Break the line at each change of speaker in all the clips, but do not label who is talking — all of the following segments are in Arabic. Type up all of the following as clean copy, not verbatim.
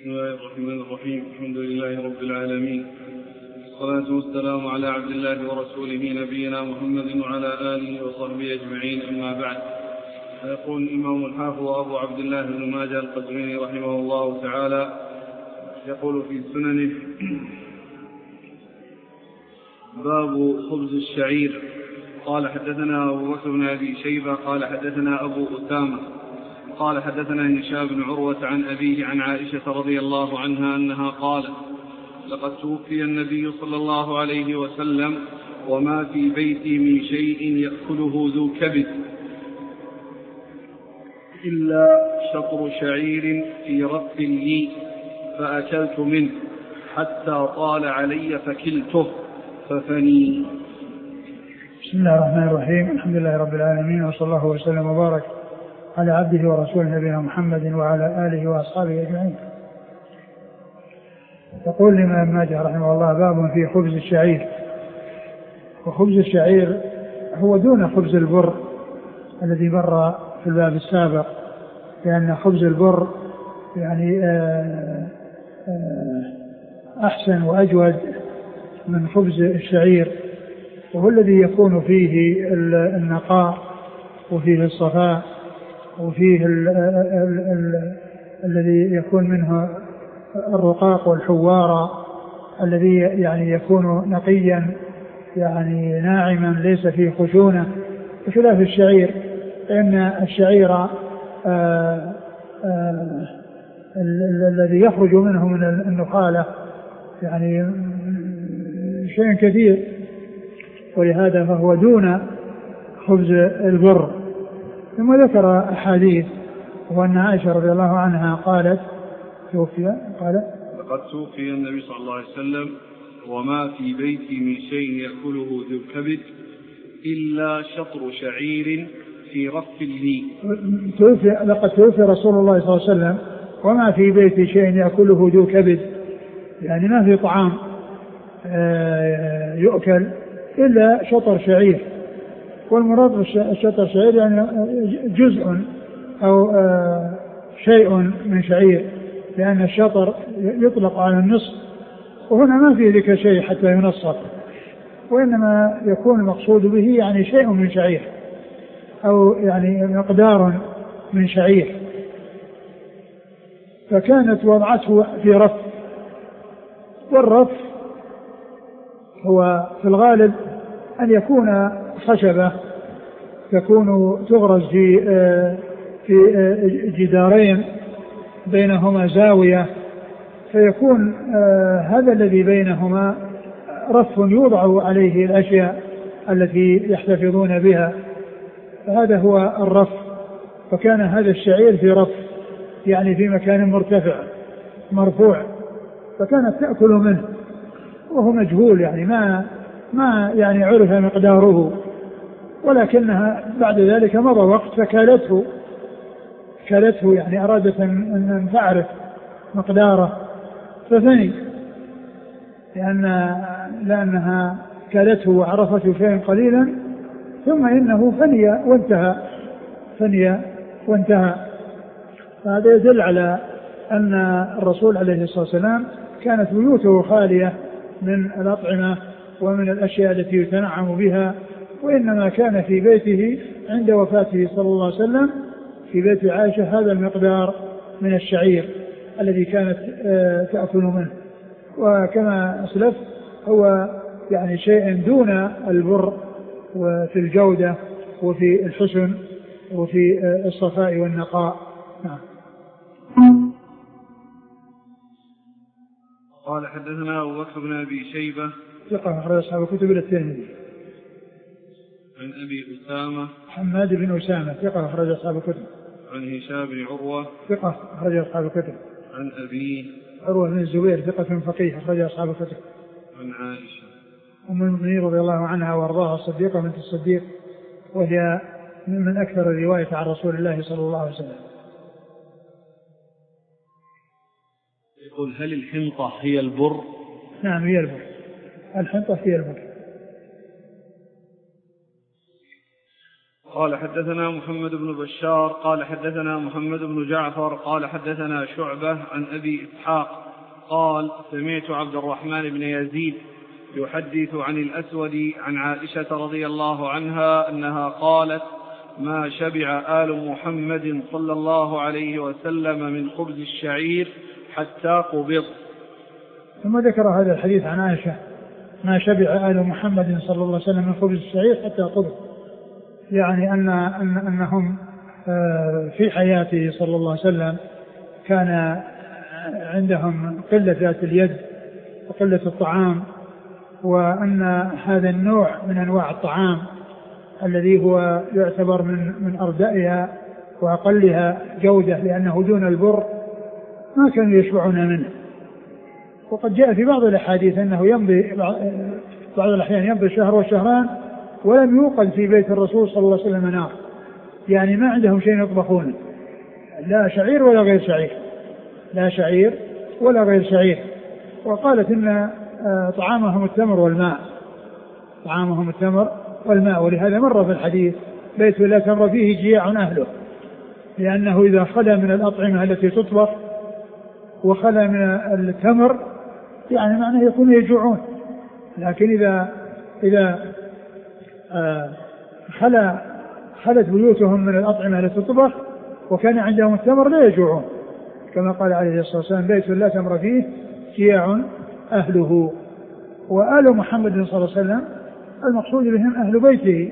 بسم الله الرحمن الرحيم. الحمد لله رب العالمين، والصلاة والسلام على عبد الله ورسوله نبينا محمد وعلى آله وصحبه أجمعين، أما بعد. فيقول الإمام الحافظ أبو عبد الله بن ماجه القزويني رحمه الله تعالى، يقول في سننه: باب خبز الشعير. قال حدثنا أبو بكر بن أبي شيبة قال حدثنا أبو أسامة قال حدثنا هشام بن عروة عن أبيه عن عائشة رضي الله عنها أنها قالت: لقد توفي النبي صلى الله عليه وسلم وما في بيتي من شيء يأكله ذو كبد إلا شطر شعير في رف لي فأكلت منه حتى طال علي فكلته ففني.
بسم الله الرحمن الرحيم. الحمد لله رب العالمين، وصلى الله وسلم وبارك على عبده ورسوله نبينا محمد وعلى آله وأصحابه أجمعين. يقول الإمام ماجه رحمه الله: باب في خبز الشعير. وخبز الشعير هو دون خبز البر الذي مر في الباب السابق، لأن خبز البر يعني أحسن وأجود من خبز الشعير، وهو الذي يكون فيه النقاء وفيه الصفاء وفيه الذي يكون منه الرقاق والحوارة، الذي يعني يكون نقيا يعني ناعما ليس فيه خشونة، بخلاف الشعير، لأن الشعير الذي يخرج منه من النخالة يعني شيء كثير، ولهذا فهو دون خبز البر. ثم ذكر أحاديث، وأن عائشة رضي الله عنها قالت:
لقد توفي النبي صلى الله عليه وسلم وما في بيتي من شيء يأكله ذو كبد إلا شطر شعير في رف لي.
لقد توفي رسول الله صلى الله عليه وسلم وما في بيتي شيء يأكله ذو كبد، يعني ما في طعام يؤكل إلا شطر شعير. والمراد بالشطر شعير يعني جزء أو شيء من شعير، لأن الشطر يطلق على النصف، وهنا ما في ذلك شيء حتى ينصف، وإنما يكون المقصود به يعني شيء من شعير أو يعني مقدار من شعير. فكانت وضعته في رف، والرف هو في الغالب أن يكون خشبة تكون تغرز في جدارين بينهما زاوية، فيكون هذا الذي بينهما رف يوضع عليه الأشياء التي يحتفظون بها، فهذا هو الرف. فكان هذا الشعير في رف، يعني في مكان مرتفع مرفوع، فكانت تأكل منه وهو مجهول، يعني ما يعني عرف مقداره، ولكنها بعد ذلك مضى وقت فكالته يعني أرادت أن تعرف مقداره ففني، لأنها كالته وعرفته شيئا قليلا، ثم إنه فني وانتهى. فهذا يدل على أن الرسول عليه الصلاة والسلام كانت بيوته خالية من الأطعمة ومن الأشياء التي يتنعم بها، وإنما كان في بيته عند وفاته صلى الله عليه وسلم في بيت عائشة هذا المقدار من الشعير الذي كانت تأكل منه. وكما أسلف هو يعني شيء دون البر وفي الجودة وفي الحسن وفي الصفاء والنقاء. نعم.
قال حدثنا أبو بكر بن أبي شيبة
ثقة أخرج أصحاب الكتب إلى الترمذي.
عن أبي أسامة
حماد بن أسامة ثقة أخرج أصحاب الكتب.
عن هشام بن عروة
ثقة أخرج أصحاب الكتب.
عن أبيه
عروة بن الزبير ثقة فقيه أخرج أصحاب الكتب.
عن عائشة
أم المؤمنين رضي الله عنها وأرضاها الصديقة بنت الصديق، وهي من أكثر الرواية عن رسول الله صلى الله عليه وسلم.
يقول: هل الحنطة هي البر؟
نعم هي البر، الحنطة هي البر.
قال حدثنا محمد بن بشار قال حدثنا محمد بن جعفر قال حدثنا شعبة عن أبي إسحاق قال سمعت عبد الرحمن بن يزيد يحدث عن الأسود عن عائشة رضي الله عنها أنها قالت ما شبع آل محمد صلى الله عليه وسلم من خبز الشعير حتى قبض.
ثم ذكر هذا الحديث عن عائشة ما شبع آل محمد صلى الله عليه وسلم من خبز الشعير حتى قبض، يعني أنهم في حياته صلى الله عليه وسلم كان عندهم قلة ذات اليد وقلة الطعام، وأن هذا النوع من أنواع الطعام الذي هو يعتبر من أردائها وأقلها جودة لأنه دون البر ما كانوا يشبعون منه. وقد جاء في بعض الأحاديث أنه يمضي بعض الأحيان يمضي شهر وشهران ولم يوقد في بيت الرسول صلى الله عليه وسلم نار، يعني ما عندهم شيء يطبخونه، لا شعير ولا غير شعير، لا شعير ولا غير شعير. وقالت إن طعامهم التمر والماء، طعامهم التمر والماء، ولهذا مر في الحديث بيت لا تمر فيه جياع أهله، لأنه إذا خلا من الأطعمة التي تطبخ وخلا من التمر يعني معناه يكون يجوعون، لكن إذا خلت بيوتهم من الأطعمة التي تطبخ وكان عندهم التمر لا يجوعون، كما قال عليه الصلاة والسلام بيت لا تمر فيه جياع أهله. وآل محمد صلى الله عليه وسلم المقصود بهم أهل بيته،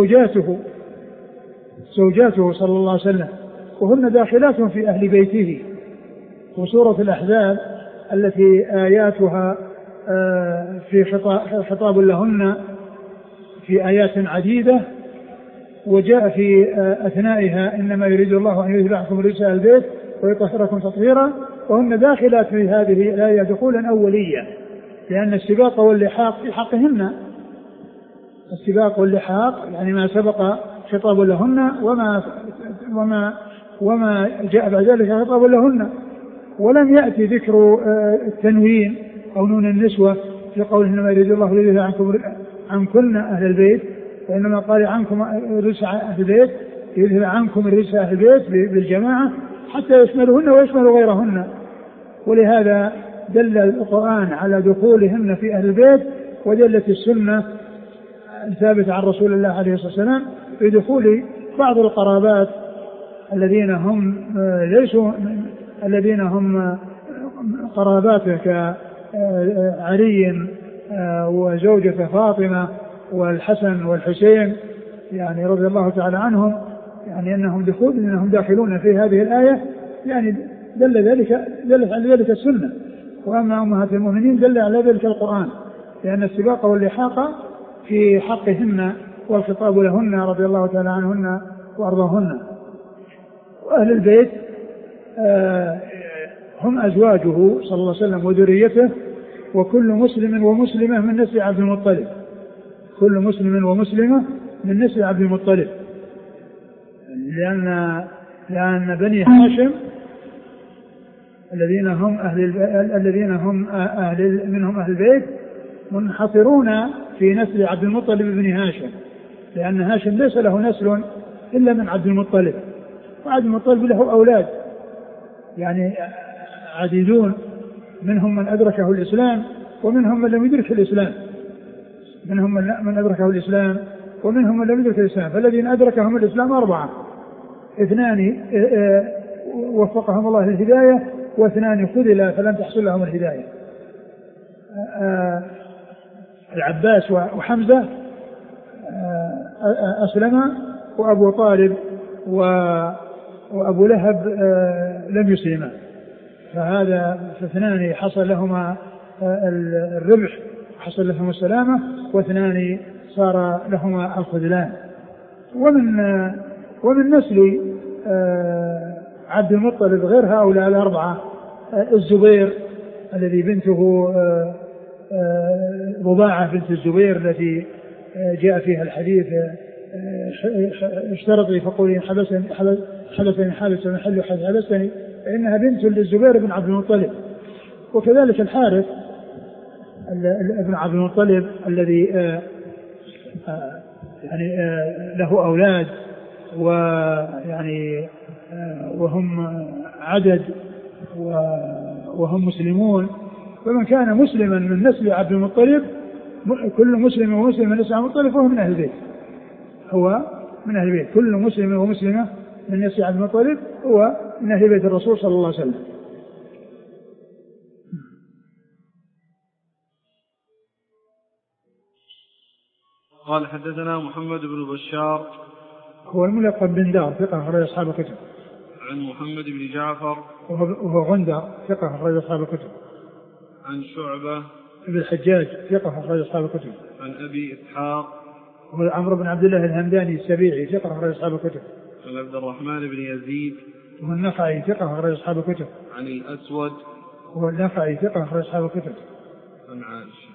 زوجاته صلى الله عليه وسلم، وهن داخلات في أهل بيته. وسورة الأحزاب التي آياتها في خطاب لهن في آيات عديدة، وجاء في أثنائها إنما يريد الله أن يذهب عنكم الرجس أهل البيت ويطهركم تطهيرا، وهن داخلات في هذه الآية دخولا أوليا، لأن السباق واللحاق في حقهن، السباق واللحاق يعني ما سبق خطاب لهن وما جاء بعد ذلك خطاب لهن، ولم يأتي ذكر التنوين أو نون النسوة في قوله إنما يريد الله ليذهب عنكن أهل البيت، وإنما قال عنكم رجس أهل البيت، يذهب عنكم رجس أهل البيت بالجماعة حتى يشملهن ويشمل غيرهن. ولهذا دل القرآن على دخولهن في أهل البيت، ودلت السنة الثابتة عن رسول الله عليه الصلاة والسلام في دخول بعض القرابات الذين هم قراباته كعلي وزوجة فاطمة والحسن والحسين يعني رضي الله تعالى عنهم، يعني أنهم داخلون في هذه الآية، يعني دلت على ذلك السنة. وأما أمهات المؤمنين دل على ذلك القرآن، لأن السباق واللحاق في حقهن والخطاب لهن رضي الله تعالى عنهن وأرضاهن. وأهل البيت هم أزواجه صلى الله عليه وسلم وذريته، وكل مسلم ومسلمة من نسل عبد المطلب، كل مسلم ومسلمة من نسل عبد المطلب، لأن بني هاشم الذين هم منهم أهل البيت منحصرون في نسل عبد المطلب بن هاشم، لأن هاشم ليس له نسل إلا من عبد المطلب، وعبد المطلب له أولاد يعني عديدون، منهم من أدركه الإسلام ومنهم من لم يدرك الإسلام، منهم من أدركه الإسلام ومنهم من لم يدرك الإسلام. فالذين أدركهم الإسلام 4، 2 وفقهم الله للهداية، و2 خذلا فلم تحصل لهم الهداية. العباس وحمزة أسلم، وأبو طالب وأبو لهب لم يسلما، فهذا 2 حصل لهما الربح، حصل لهم السلامة، و2 صار لهما الخذلان. ومن نسل عبد المطلب غير هؤلاء 4، الزبير الذي بنته رباعة بنت الزبير التي جاء فيها الحديث اشترطي فقولي حبسني حابس ومحل حبسني، فإنها بنت للزبير بن عبد المطلب. وكذلك الحارث ابن عبد المطلب الذي يعني له أولاد ويعني وهم عدد وهم مسلمون. فمن كان مسلما من نسل عبد المطلب، كل مسلم ومسلم من نسل عبد المطلب فهو من أهل البيت، هو من أهل البيت. كل مسلم ومسلمة من نسل عبد المطلب هو من أهل بيت الرسول صلى الله عليه وسلم.
قال حدثنا محمد بن بشار
هو الملقب بن دار ثقة أخرج أصحاب الكتب.
عن محمد بن جعفر
وهو غندر ثقة أخرج أصحاب الكتب.
عن شعبة
ابن الحجاج ثقة أخرج أصحاب الكتب.
عن أبي إسحاق
هو عمرو بن عبد الله الهمداني السبيعي ثقة أخرج أصحاب الكتب.
عن عبد الرحمن بن يزيد
وهو النخعي ثقة أخرج أصحاب الكتب.
عن الأسود
وهو النخعي ثقة أخرج أصحاب الكتب.
عن عائشة.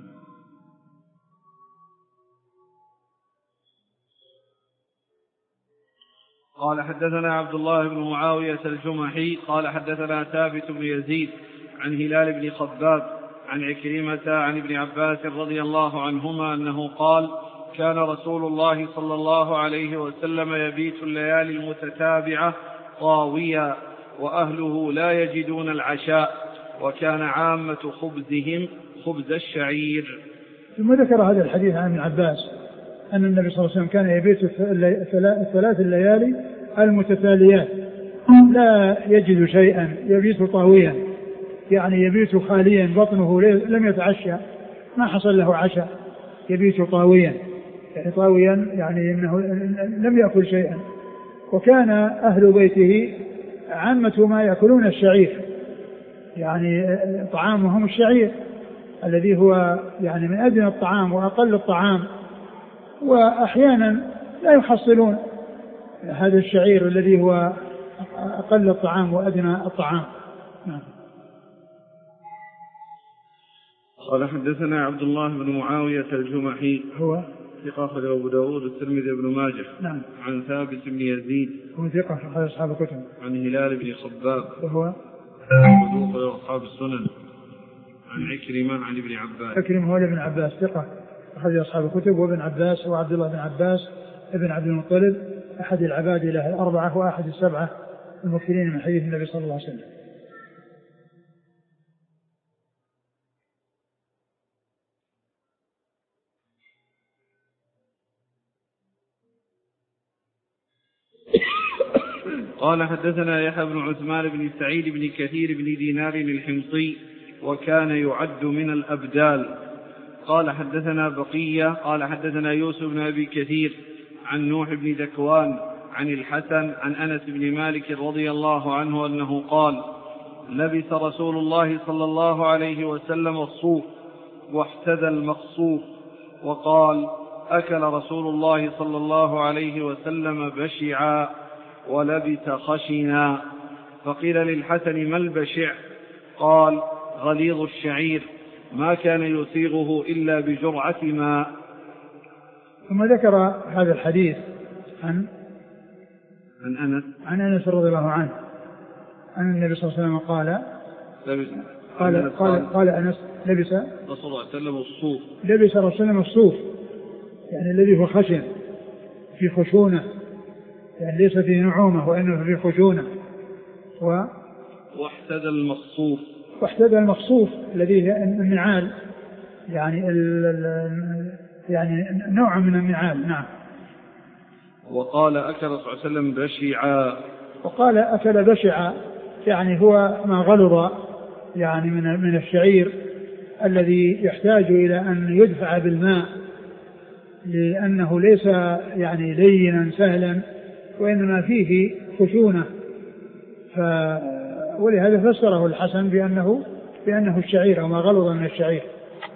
قال حدثنا عبد الله بن معاوية الجمحي قال حدثنا ثابت بن يزيد عن هلال بن خباب عن عكرمة عن ابن عباس رضي الله عنهما أنه قال كان رسول الله صلى الله عليه وسلم يبيت الليالي المتتابعة طاويا وأهله لا يجدون العشاء وكان عامة خبزهم خبز الشعير.
ثم ذكر هذا الحديث عن ابن عباس أن النبي صلى الله عليه وسلم كان يبيت الثلاث الليالي المتتاليات لا يجد شيئا، يبيت طاويا يعني يبيت خاليا بطنه لم يتعشى، ما حصل له عشاء، يبيت طاويا يعني طاويا يعني إنه لم يأكل شيئا. وكان أهل بيته عامة ما يأكلون الشعير، يعني طعامهم الشعير الذي هو يعني من أدنى الطعام وأقل الطعام، وأحيانا لا يحصلون هذا الشعير الذي هو أقل الطعام وأدنى الطعام.
قال حدثنا عبد الله بن معاوية الجمحي
هو
ثقة أخرج أبو داود والترمذي بن ماجه.
نعم.
عن ثابت بن يزيد
هو ثقة أخرج أصحاب الكتب.
عن هلال بن خباب
وهو
صدوق أصحاب السنن. عن عكرمة عن ابن عباس.
عكرمة هو ابن عباس ثقة أخرج أصحاب الكتب. وابن عباس هو عبد الله بن عباس ابن عبد المطلب أحد العباد له الأربعة وأحد السبعة المكثرين من حديث النبي صلى الله عليه وسلم.
قال حدثنا يحيى بن عثمان بن سعيد بن كثير بن دينار الحمصي وكان يعد من الأبدال. قال حدثنا بقية قال حدثنا يوسف بن أبي كثير عن نوح بن ذكوان عن الحسن عن أنس بن مالك رضي الله عنه أنه قال لبس رسول الله صلى الله عليه وسلم الصوف واحتذى المقصوف وقال أكل رسول الله صلى الله عليه وسلم بشعا ولبس خشنا. فقيل للحسن ما البشع؟ قال غليظ الشعير ما كان يسيغه إلا بجرعة ماء.
ثم ذكر هذا الحديث عن أنس رضي الله عنه أن النبي صلى الله عليه وسلم قال أنس لبس
رسول الله صلى الله عليه وسلم الصوف،
لبس رسول الله صلى الله عليه وسلم الصوف يعني الذي هو خشن في خشونة، يعني ليس فيه نعومة وإنه فيه خشونة. واحتدى المقصوف الذي هي النعال يعني يعني نوع من النعال. نعم.
وقال أكل صلى الله عليه وسلم بشعا،
وقال أكل بشعا يعني هو ما غلظ يعني من الشعير الذي يحتاج إلى أن يدفع بالماء لأنه ليس يعني لينا سهلا وإنما فيه خشونة، ولهذا فسره الحسن بأنه الشعير أو ما غلظ من الشعير.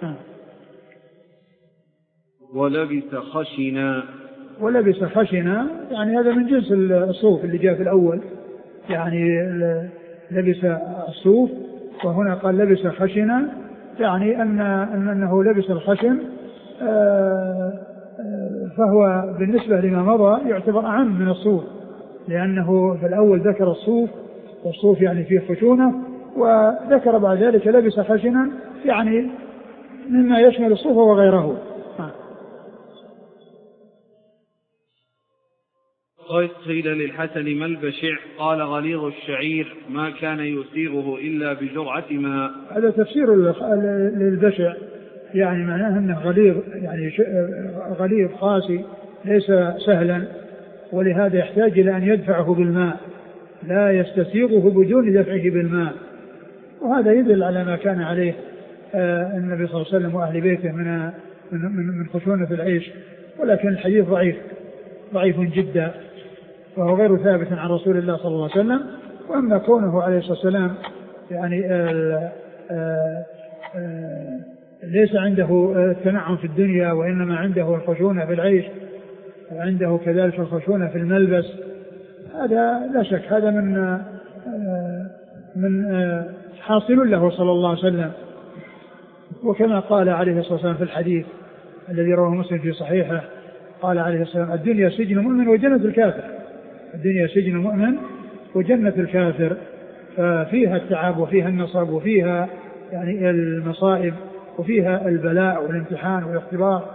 ولبس خشنا يعني هذا من جنس الصوف اللي جاء في الأول، يعني لبس الصوف، وهنا قال لبس خشنا يعني أنه لبس الخشن، فهو بالنسبة لما مضى يعتبر أعم من الصوف، لأنه في الأول ذكر الصوف والصوف يعني فيه خشونة، وذكر بعد ذلك لبس خشنا يعني مما يشمل الصوف وغيره.
قيل للحسن ما البشع؟ قال غليظ الشعير ما كان يسيغه إلا بجرعة ماء.
هذا تفسير للبشع، يعني معناه أنه غليظ، يعني غليظ قاسي ليس سهلا، ولهذا يحتاج إلى أن يدفعه بالماء، لا يستسيغه بدون دفعه بالماء. وهذا يدل على ما كان عليه النبي صلى الله عليه وسلم وأهل بيته من خشونة العيش، ولكن الحديث ضعيف جدا، وهو غير ثابت عن رسول الله صلى الله عليه وسلم. وأما كونه عليه الصلاة والسلام يعني ليس عنده التنعم في الدنيا، وإنما عنده الخشونة في العيش، وعنده كذلك الخشونة في الملبس، هذا لا شك هذا من حاصل له صلى الله عليه وسلم. وكما قال عليه الصلاة والسلام في الحديث الذي رواه مسلم في صحيحه، قال عليه الصلاة والسلام الدنيا سجن مؤمن وجنة الكافر. الدنيا سجن مؤمن وجنة الكافر، ففيها التعب وفيها النصب وفيها يعني المصائب وفيها البلاء والامتحان والاختبار.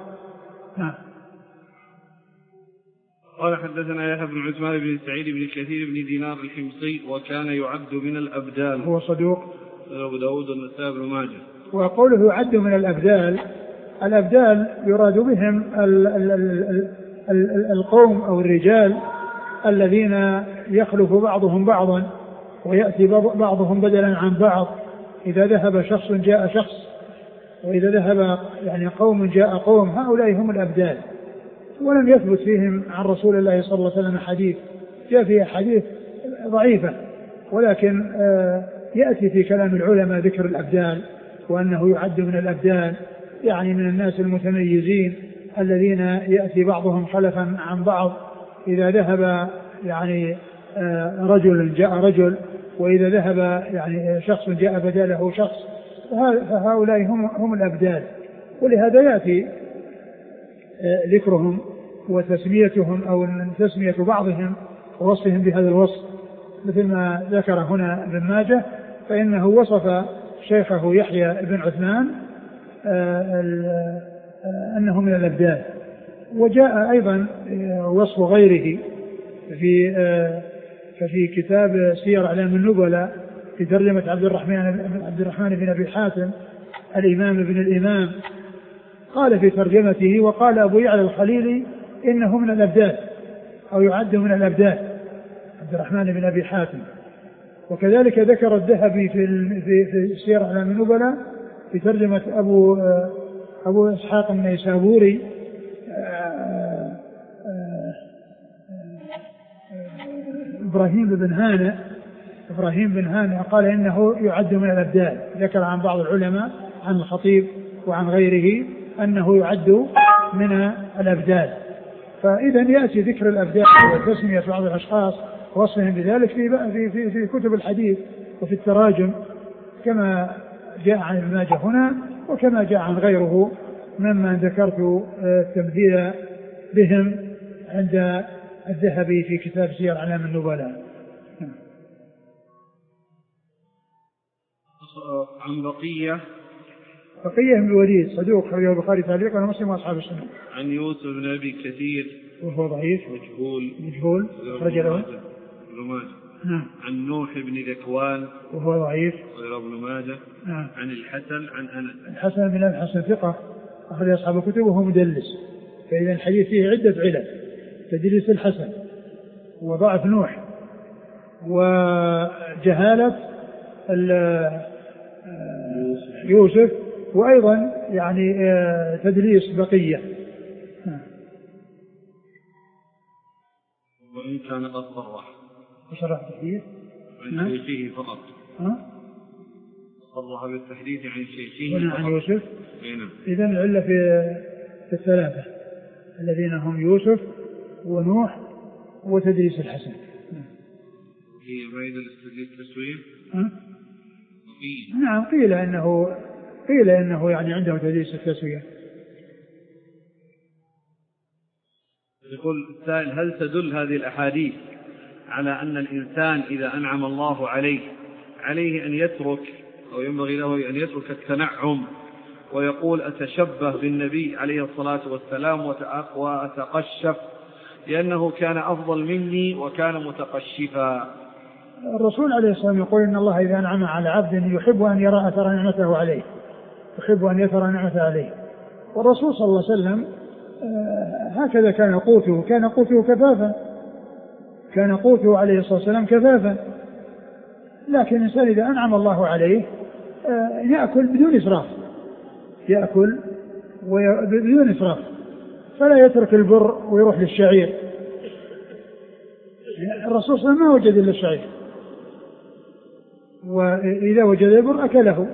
قال حدثنا يحيى بن عثمان بن سعيد بن كثير بن دينار الحمصي وكان يعد من الأبدال،
هو صدوق،
أبو داود والنسائي بن ماجه.
وقوله يعد من الأبدال، الأبدال يراد بهم القوم أو الرجال الذين يخلف بعضهم بعضا ويأتي بعضهم بدلا عن بعض. إذا ذهب شخص جاء شخص، وإذا ذهب يعني قوم جاء قوم، هؤلاء هم الأبدال. ولم يثبت فيهم عن رسول الله صلى الله عليه وسلم حديث، جاء فيها حديث ضعيفة، ولكن يأتي في كلام العلماء ذكر الأبدال، وأنه يعد من الأبدال يعني من الناس المتميزين الذين يأتي بعضهم خلفا عن بعض. إذا ذهب يعني رجل جاء رجل، وإذا ذهب يعني شخص جاء بداله شخص، فهؤلاء هم الأبدال. ولهذا يأتي ذكرهم وتسميتهم أو تسمية بعضهم ووصفهم بهذا الوصف، مثل ما ذكر هنا ابن ماجه، فإنه وصف شيخه يحيى بن عثمان أنه من الأبدال. وجاء أيضا وصف غيره ففي كتاب سير أعلام النبلاء في ترجمة عبد الرحمن بن أبي حاتم الإمام ابن الإمام، قال في ترجمته: وقال أبو يعلى الخليلي إنه من الأبدال أو يعد من الأبدال، عبد الرحمن بن أبي حاتم. وكذلك ذكر الذهبي في سير أعلام النبلاء في ترجمة أبو إسحاق النيسابوري إبراهيم بن هانئ قال إنه يعد من الأبدال. ذكر عن بعض العلماء عن الخطيب وعن غيره أنه يعد من الأبدال. فإذا يأتي ذكر الأبدال وتسمية بعض الأشخاص ووصفهم بذلك في كتب الحديث وفي التراجم، كما جاء عن ابن ماجه هنا، وكما جاء عن غيره ممن ذكرت التمثيل بهم عند الذهبي في كتاب سير أعلام النبلاء.
عن بقية
بن الوليد صدوق أخرجه البخاري تعليقا ومسلم وأصحاب السنة.
عن يوسف بن أبي كثير
وهو ضعيف مجهول أخرج له
ابن ماجه. عن نوح بن ذكوان
وهو ضعيف
ابن ماجه. عن الحسن عن أنس.
الحسن بن الحسن ثقة أخرج أصحاب الكتب وهو مدلس، فإذا الحديث فيه عدة علل: تدليس الحسن، وضعف نوح، وجهالة يوسف، وأيضا يعني تدليس بقية.
وإن كان قد
صرح تحديث
عن شيخه فقط، صرح بالتحديث عن شيخه
عن يوسف.
نعم.
إذن العلة في الثلاثة الذين هم يوسف ونوح وتدليس الحسن.
هي بعيد الاستدلال التسوية.
نعم، قيل إنه يعني عنده تدليس التسوية.
يقول السائل: هل تدل هذه الأحاديث على أن الإنسان إذا أنعم الله عليه أن يترك، أو ينبغي له أن يترك التنعم ويقول أتشبه بالنبي عليه الصلاة والسلام وأتقشف لأنه كان أفضل مني وكان متقشفا.
الرسول عليه الصلاة والسلام يقول إن الله إذا أنعم على عبد يحب أن يرى أثر نعمته عليه، يحب أن يثر نعمته عليه. والرسول صلى الله عليه وسلم هكذا كان قوته، كان قوته كفافا، كان قوته عليه الصلاة والسلام كفافا. لكن الإنسان إذا أنعم الله عليه يأكل بدون إسراف، يأكل بدون إسراف، فلا يترك البر ويروح للشعير. الرسول صلى الله عليه وسلم ما وجد إلا الشعير، وإذا وجد البر أكله.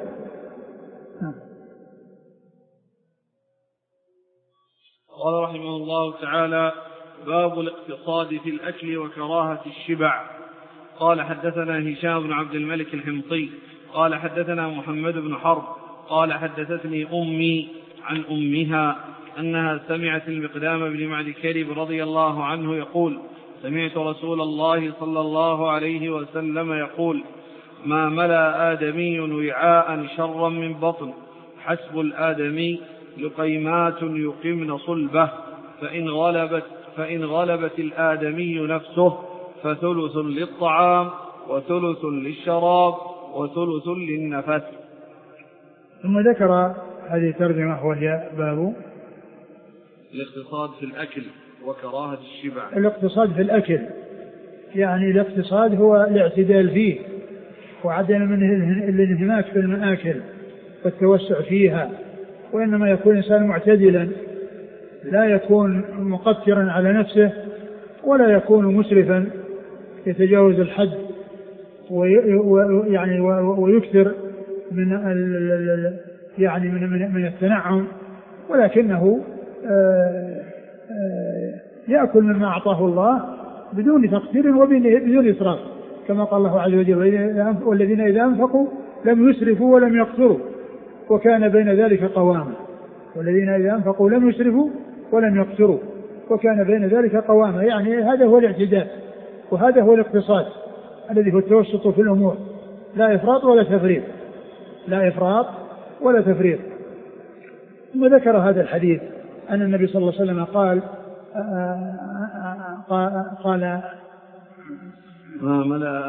قال رحمه الله تعالى: باب الاقتصاد في الأكل وكراهة الشبع. قال حدثنا هشام بن عبد الملك الحمصي قال حدثنا محمد بن حرب قال حدثتني أمي عن أمها أنها سمعت المقدام بن معد كرب رضي الله عنه يقول: سمعت رسول الله صلى الله عليه وسلم يقول: ما ملأ آدمي وعاء شرا من بطن، حسب الآدمي لقيمات يقمن صلبه، فإن غلبت الآدمي نفسه فثلث للطعام وثلث للشراب وثلث للنفس.
ثم ذكر هذه الترجمة وهي باب
الاقتصاد في الأكل وكراهة الشبع.
الاقتصاد في الأكل يعني الاقتصاد هو الاعتدال فيه وعدم من الانهماك في المآكل والتوسع فيها، وإنما يكون الإنسان معتدلا، لا يكون مقترا على نفسه ولا يكون مسرفا يتجاوز الحد ويكثر من يعني من التنعم، ولكنه يأكل مما أعطاه الله بدون تقصير وبدون إسراف، كما قال الله عز وجل: والذين إذا أنفقوا لم يسرفوا ولم يقتروا وكان بين ذلك قواما. والذين إذا أنفقوا لم يسرفوا ولم يقتروا وكان بين ذلك قواما، يعني هذا هو الاعتدال، وهذا هو الاقتصاد الذي هو التوسط في الأمور، لا إفراط ولا تفريط، لا إفراط ولا تفريط. ثم ذكر هذا الحديث أن النبي صلى الله عليه وسلم قال
ما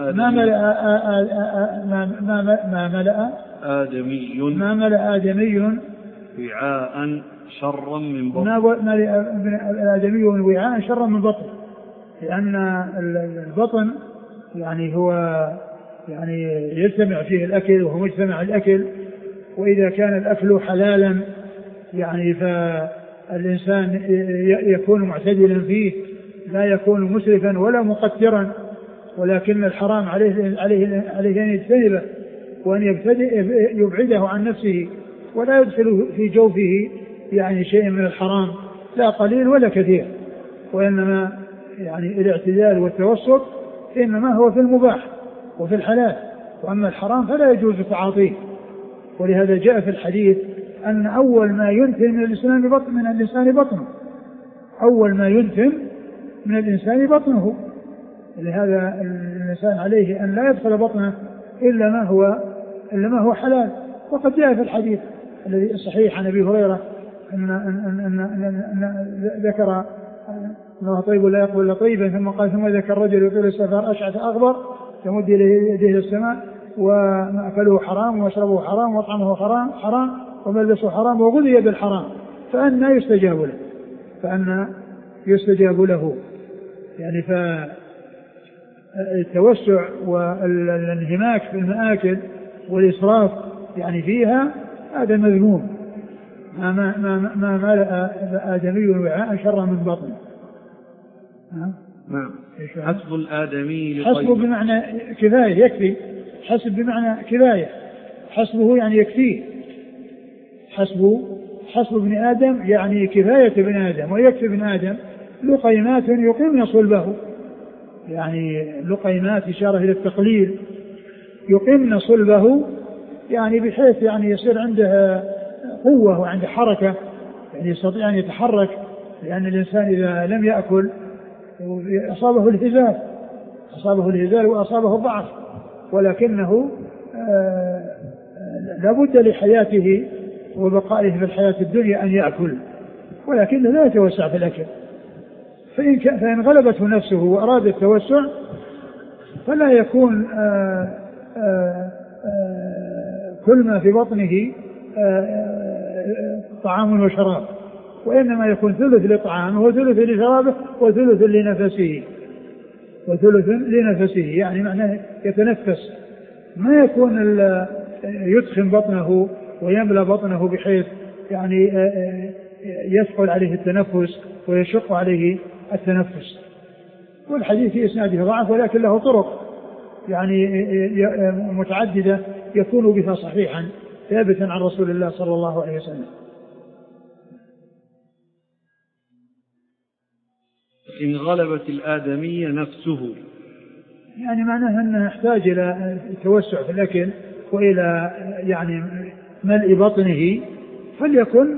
ملأ آدمي وعاء شرا من بطن،
ما ملأ آدمي وعاء شرا من بطن، لأن البطن يعني هو يعني يجتمع فيه الأكل وهو مجتمع الأكل، وإذا كان الأكل حلالا يعني فالإنسان يكون معتدلا فيه، لا يكون مسرفا ولا مقترا، ولكن الحرام عليه أن يجتنبه وأن يبعده عن نفسه ولا يدخل في جوفه يعني شيء من الحرام، لا قليل ولا كثير، وإنما يعني الاعتدال والتوسط إنما هو في المباح وفي الحلال، وأما الحرام فلا يجوز تعاطيه. ولهذا جاء في الحديث أن أول ما ينتن من الإنسان بطنه، أول ما ينتن من الإنسان بطنه، لهذا الإنسان عليه أن لا يدخل بطنه إلا ما هو حلال. وقد جاء في الحديث الذي الصحيح عن أبي هريرة أن ذكر أنه طيب لا يقبل إلا طيبا، ثم قال: ثم ذكر الرجل يطيل السفر أشعث أغبر يمد يديه السماء ومأكله حرام ومشربه حرام ومطعمه حرام وملبسه حرام وغذي بالحرام، فأنى يستجاب له. يعني فالتوسع والانهماك في المآكل والإسراف يعني فيها هذا مذموم. ما ملأ آدمي وعاء شرا من بطن.
نعم. حسب الآدمي
حسب بمعنى كفاية، يكفي. حسب بمعنى كفاية، حسبه يعني يكفيه. حسب ابن آدم يعني كفاية ابن آدم، ويكفي ابن آدم لقيمات يقمن صلبه، يعني لقيمات إشارة إلى التقليل، يقمن صلبه يعني بحيث يعني يصير عنده قوة وعنده حركة، يعني يستطيع أن يتحرك، لأن الإنسان إذا لم يأكل أصابه الهزال وأصابه الضعف، ولكنه لابد لحياته وبقائه في الحياة الدنيا أن يأكل، ولكنه لا يتوسع في الأكل، فإن غلبته نفسه وأراد التوسع فلا يكون كل ما في بطنه طعام وشراب، وإنما يكون ثلث لطعامه وثلث لشرابه وثلث لنفسه يعني معناه يتنفس، ما يكون يدخن بطنه ويملأ بطنه بحيث يعني يثقل عليه التنفس ويشق عليه التنفس. والحديث في إسناده ضعف ولكن له طرق يعني متعددة يكون بها صحيحا ثابتا عن رسول الله صلى الله عليه وسلم.
إن غلبت الآدمية نفسه
يعني معناه أنه يحتاج إلى التوسع في الأكل وإلى يعني ملء بطنه، فليكن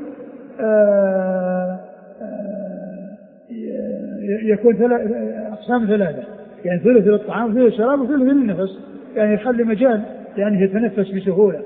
يكون أقسام ثلاثة، يعني ثلث للطعام وثلث للشراب وثلث للنفس، يعني يخلي مجال لأنه يتنفس بسهولة.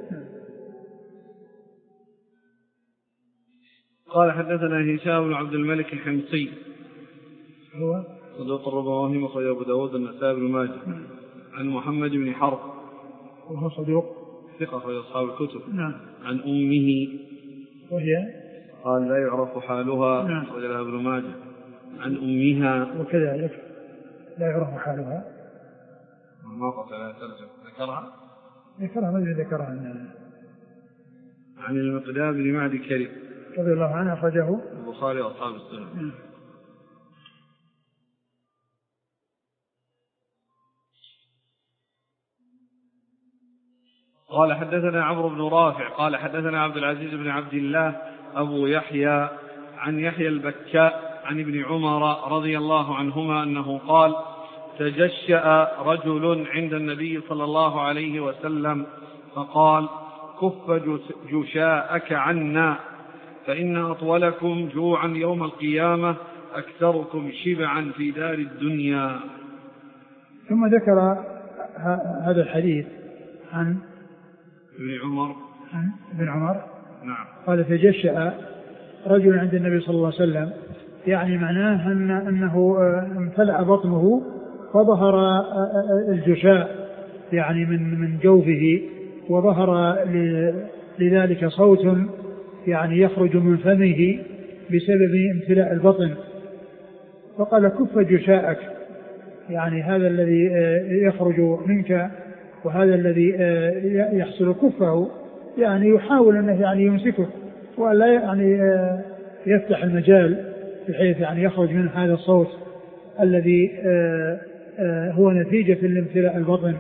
قال حدثنا هشام بن عبد الملك الحمصي
هو
صدوق الربواني وخرج أبو داود النسائي بن ماجه عن محمد بن حرب
وهو صدوق
ثقة في أصحاب الكتب.
نعم.
عن أمه
وهي
قال لا يعرف حالها.
نعم.
خرجها ابن ماجه. عن أمها
وكذلك لا يعرف حالها.
ما قتل ترجم ذكرها
ما ذكرها.
عن المقدام بن معد كريم
رضي الله عنه أخرجه
البخاري وأصحاب السنة. قال حدثنا عمرو بن رافع قال حدثنا عبد العزيز بن عبد الله أبو يحيى عن يحيى البكاء عن ابن عمر رضي الله عنهما أنه قال تجشأ رجل عند النبي صلى الله عليه وسلم فقال كف جشاءك عنا فإن أطولكم جوعا يوم القيامة أكثركم شبعا في دار الدنيا.
ثم ذكر هذا الحديث عن ابن عمر
نعم.
قال تجشأ رجل عند النبي صلى الله عليه وسلم، يعني معناه أنه امتلأ بطنه فظهر الجشاء يعني من جوفه، وظهر لذلك صوت يعني يخرج من فمه بسبب امتلاء البطن، فقال كف جشاءك، يعني هذا الذي يخرج منك وهذا الذي يحصل كفه، يعني يحاول أنه يعني يمسكه ولا يعني يفتح المجال بحيث يعني يخرج من هذا الصوت الذي هو نتيجة لامتلاء البطن.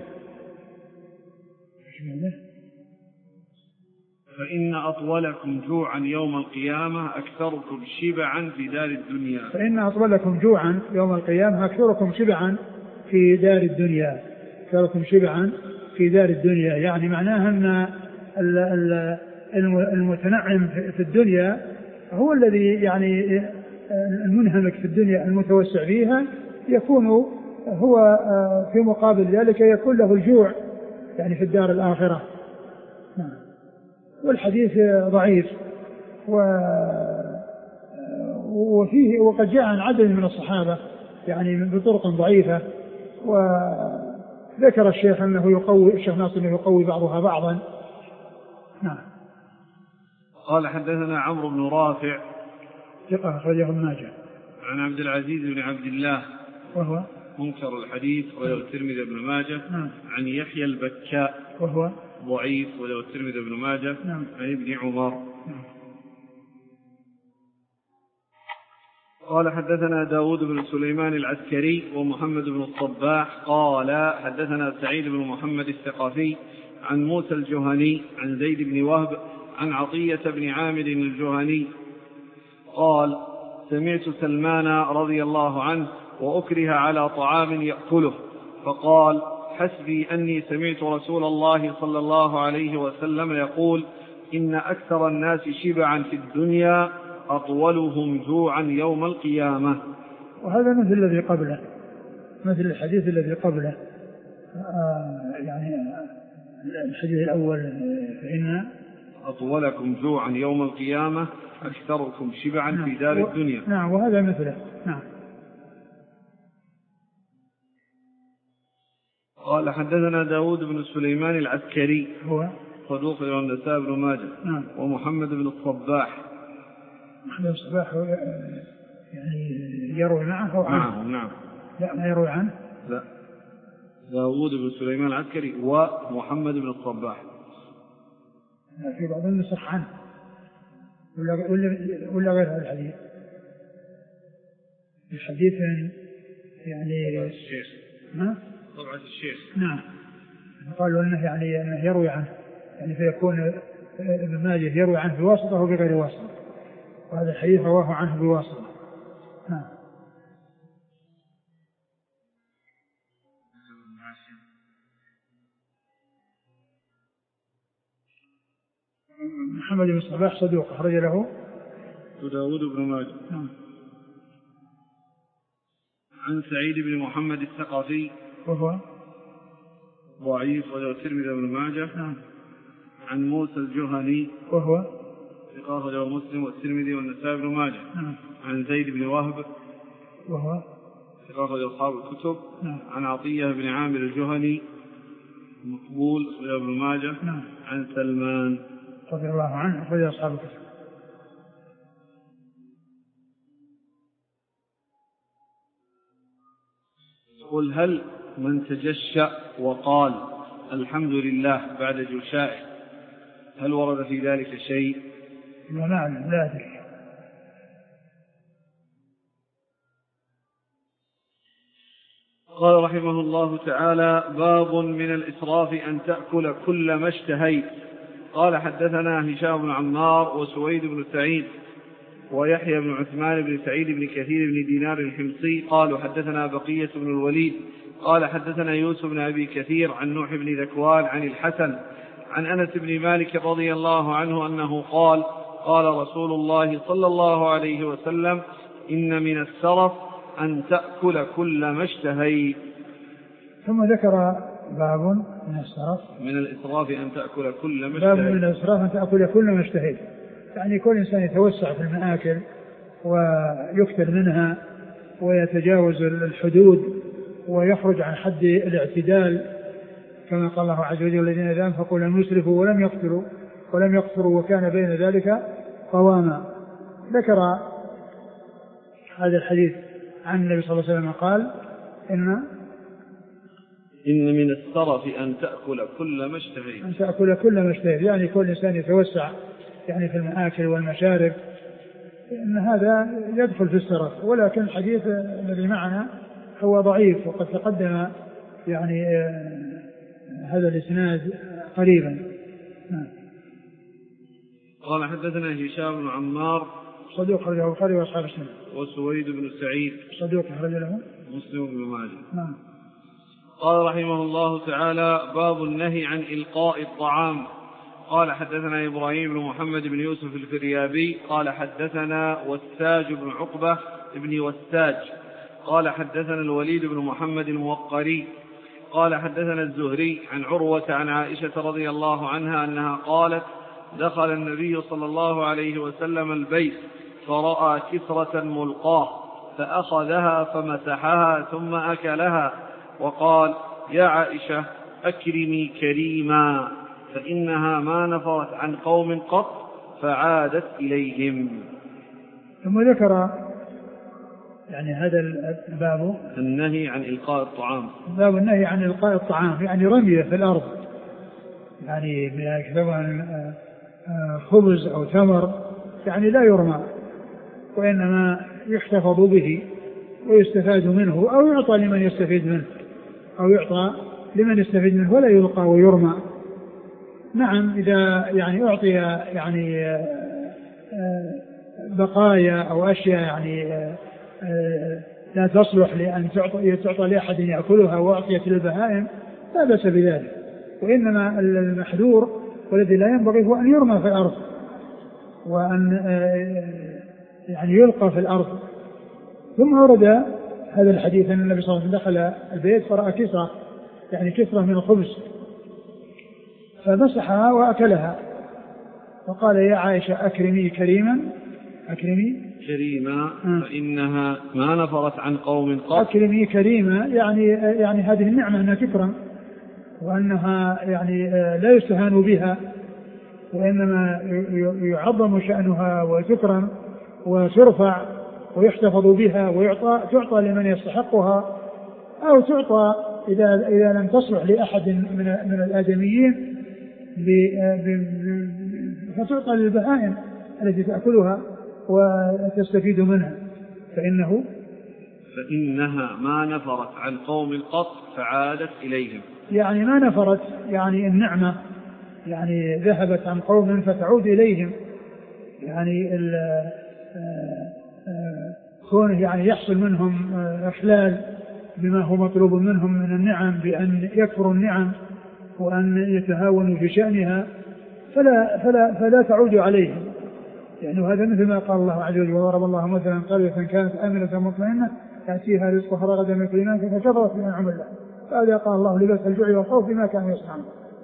فإن أطولكم جوعا يوم القيامة أكثركم شبعا في دار الدنيا.
فإن أطولكم جوعا يوم القيامة أكثركم شبعا في دار الدنيا. أكثركم شبعا في دار الدنيا، يعني معناها أن المتنعم في الدنيا هو الذي يعني المنهمك في الدنيا المتوسع فيها يكون هو في مقابل ذلك يكون له الجوع يعني في الدار الآخرة. والحديث ضعيف وفيه وقد جاء عن عدد من الصحابة يعني بطرق ضعيفة، وذكر الشيخ أنه يقوي الشيخ ناصر أنه يقوي بعضها بعضا. نعم.
قال حدثنا عمرو بن رافع
ثقة أخرجه ابن ماجه
عن عبد العزيز بن عبد الله
وهو
منكر الحديث وله الترمذي بن ماجه. عن يحيى البكاء وهو ضعيف وله الترمذي بن ماجه. عن ابن عمر. قال حدثنا داود بن سليمان العسكري ومحمد بن الصباح قال حدثنا سعيد بن محمد الثقفي عن موسى الجهني عن زيد بن وهب عن عطية بن عامر الجهني قال سمعت سلمان رضي الله عنه وأكره على طعام يأكله فقال حسبي أني سمعت رسول الله صلى الله عليه وسلم يقول إن أكثر الناس شبعا في الدنيا أطولهم جوعا يوم القيامة.
وهذا مثل الذي قبله، مثل الحديث الذي قبله. يعني الحديث الأول فإن
أطولكم جوعا يوم القيامة أكثركم شبعا في دار الدنيا.
نعم. وهذا مثله. نعم.
قال حدثنا داود بن سليمان العسكري
هو
صدوق النسائي بن ماجه.
نعم.
ومحمد بن الصباح.
محمد بن الصباح يعني يروي معه أو عنه؟
نعم.
لا ما يروي عنه.
لا، داود بن سليمان العسكري ومحمد بن الصباح.
في بعض النسخ عنه ولا غير هذا الحديث؟ الحديث يعني
الشيخ. طبعا الشيخ.
نعم. قالوا انه يعني انه يروي عنه، يعني فيكون ابن ماجه يروي عنه بواسطه وبغير واسطه، وهذا الحديث رواه عنه بواسطه. نعم. محمد بن الصباح صدوق أخرج له
داود بن ماجه.
نعم.
عن سعيد بن محمد الثقفي
وهو
ضعيف وله الترمذي بن ماجه.
نعم.
عن موسى الجهني
وهو
ثقة له مسلم والترمذي والنسائي بن ماجه.
نعم.
عن زيد بن وهب
وهو
ثقة له أصحاب الكتب.
نعم.
عن عطية بن عامر الجهني مقبول له ابن ماجه.
نعم.
عن سلمان
رضي الله عنه أخرج أصحاب الكتب.
قل هل من تجشأ وقال الحمد لله بعد جشائه هل ورد في ذلك شيء؟
لا أعلم، لا أدري.
قال رحمه الله تعالى: باب من الإسراف أن تأكل كل ما اشتهيت. قال حدثنا هشام بن عمار وسويد بن سعيد ويحيى بن عثمان بن سعيد بن كثير بن دينار الحمصي قالوا حدثنا بقية بن الوليد قال حدثنا يوسف بن أبي كثير عن نوح بن ذكوان عن الحسن عن أنس بن مالك رضي الله عنه أنه قال: قال رسول الله صلى الله عليه وسلم: إن من السرف أن تأكل كل ما اشتهيت.
ثم ذكر باب من السرف
من الإسراف أن تأكل كل ما
باب
اشتهيت.
من الإسراف أن تأكل كل ما اشتهيت، يعني كل إنسان يتوسع في المآكل ويكثر منها ويتجاوز الحدود ويخرج عن حد الاعتدال، كما قال الله عز وجل: الذين إذا أنفقوا لم يسرفوا ولم يقتروا وكان بين ذلك قواما. ذكر هذا الحديث عن النبي صلى الله عليه وسلم قال:
إن من السرف أن تأكل كل ما اشتهيت.
أن تأكل كل ما اشتهيت، يعني كل إنسان يتوسع يعني في المآكل والمشارب، إن هذا يدخل في السرف. ولكن الحديث الذي معنا هو ضعيف، وقد تقدم يعني هذا الإسناد قريبا.
قال حدثنا هشام بن عمار
صدوق أخرجه البخاري وأصحاب السنن.
وسويد بن سعيد
صدوق أخرج له
مسلم بن ماجه.
نعم.
قال رحمه الله تعالى: باب النهي عن إلقاء الطعام. قال حدثنا إبراهيم بن محمد بن يوسف الفريابي قال حدثنا وساج بن عقبة بن وساج قال حدثنا الوليد بن محمد الموقري قال حدثنا الزهري عن عروة عن عائشة رضي الله عنها أنها قالت: دخل النبي صلى الله عليه وسلم البيت فرأى كسرة ملقاه فأخذها فمسحها ثم أكلها وقال: يا عائشة أكرمي كريما فإنها ما نفرت عن قوم قط فعادت إليهم.
ثم ذكر يعني هذا الباب
النهي عن إلقاء الطعام.
باب النهي عن إلقاء الطعام، يعني رميه في الأرض، يعني سواء خبز أو تمر يعني لا يرمى، وإنما يحتفظ به ويستفاد منه أو يعطى لمن يستفيد منه ولا يلقى ويرمى. نعم، إذا يعني أعطي يعني بقايا أو أشياء يعني لا تصلح لأن تعطى لأحد يأكلها وأعطيت للبهائم لا بأس بذلك، وإنما المحذور والذي لا ينبغي هو أن يرمى في الأرض وأن يعني يلقى في الأرض. ثم ورد هذا الحديث أن النبي صلى الله عليه وسلم دخل البيت فرأى كسرة، يعني كسرة من الخبز فمسحها وأكلها وقال: يا عائشة أكرمي كريما فإنها
ما نفرت عن قوم قط.
أكرمي كريما يعني هذه النعمة أنها تكرم، وأنها يعني لا يستهان بها، وإنما يعظم شأنها وتكرم وترفع ويحتفظ بها تعطى لمن يستحقها، أو تعطى إذا لم تصلح لأحد من الآدميين فتعطى للبهائم التي تأكلها وتستفيد منها.
فإنها ما نفرت عن قوم قط فعادت إليهم،
يعني ما نفرت يعني النعمة، يعني ذهبت عن قوم فتعود إليهم، يعني كونه يعني يحصل منهم إخلال بما هو مطلوب منهم من النعم بأن يكفروا النعم وأن يتهاونوا في شأنها فلا تعود عليهم. يعني هذا مثل ما قال الله عز وجل: وضرب الله مثلا قرية كانت آمنة مطمئنة يأتيها رزقها رغدا من كل مكان فكفرت بأنعم الله فهذا قال الله لباس الجوع والخوف بما كانوا يصنعون.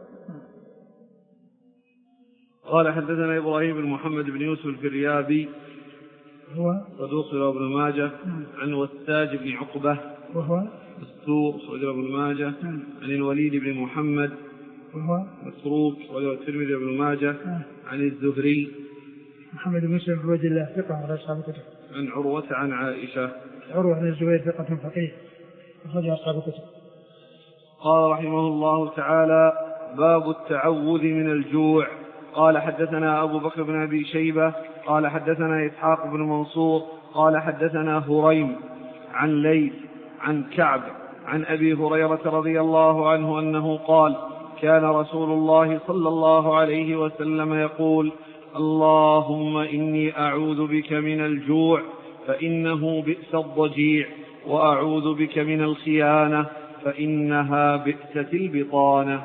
قال حدثنا إبراهيم بن محمد بن يوسف الفريابي
هو
صدوق رواه ابن ماجه عن وساج بن عقبة
وهو
مسروق رواه ابن ماجه عن الوليد بن محمد
وهو
مسروق رواه الترمذي وابن ماجه عن الزهري
محمد بن مسلم بن وجه الله ثقة أخرج أصحاب الكتب
عن عروة عن عائشة.
عروة بن الزبير ثقة فقيه أخرج أصحاب الكتب.
قال رحمه الله تعالى: باب التعوذ من الجوع. قال حدثنا أبو بكر بن أبي شيبة قال حدثنا إسحاق بن منصور قال حدثنا هريم عن ليث عن كعب عن أبي هريرة رضي الله عنه أنه قال: كان رسول الله صلى الله عليه وسلم يقول: اللهم إني أعوذ بك من الجوع فإنه بئس الضجيع، وأعوذ بك من الخيانة فإنها بئست البطانة.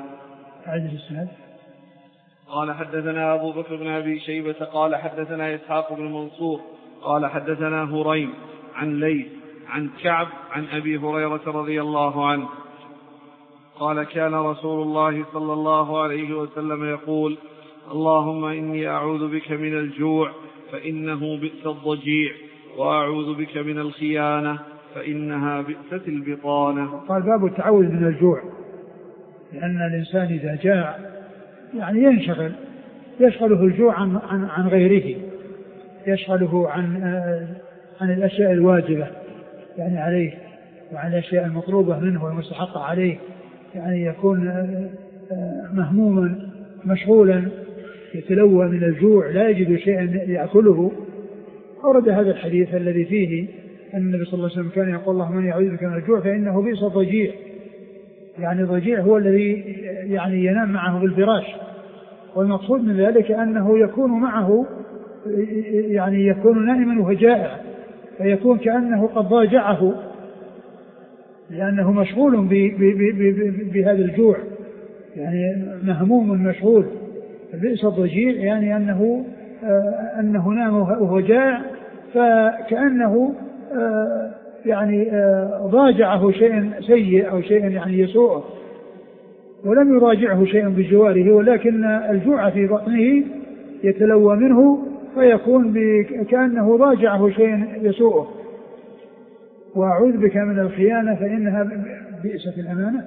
قال حدثنا أبو بكر بن أبي شيبة قال حدثنا إسحاق بن منصور قال حدثنا هريم عن ليث عن كعب عن أبي هريرة رضي الله عنه قال: كان رسول الله صلى الله عليه وسلم يقول: اللهم إني أعوذ بك من الجوع فإنه بئس الضجيع، وأعوذ بك من الخيانة فإنها بئست البطانة.
قال: باب التعوذ من الجوع، لأن الإنسان إذا جاع يعني يشغله الجوع عن غيره، يشغله عن الأشياء الواجبة يعني عليه، وعن الأشياء المطلوبة منه والمستحقة عليه، يعني يكون مهموما مشغولا يتلوى من الجوع لا يجد شيئا يأكله. أورد هذا الحديث الذي فيه أن النبي صلى الله عليه وسلم كان يقول: اللهم إني أعوذ بك من الجوع فإنه بئس الضجيع. يعني الضجيع هو الذي يعني ينام معه بالفراش، والمقصود من ذلك أنه يكون معه يعني يكون نائما وهو جائع، فيكون كأنه قد ضاجعه لأنه مشغول بهذا الجوع، يعني مهموم مشغول. بئس الضجيع يعني أنه نام وهو جائع، فكأنه يعني ضاجعه شيء سيء أو شيء يعني يسوءه، ولم يراجعه شيء بجواره، ولكن الجوع في بطنه يتلوى منه فيكون كأنه ضاجعه شيء يسوءه. وأعوذ بك من الخيانة فإنها بئست الأمانة.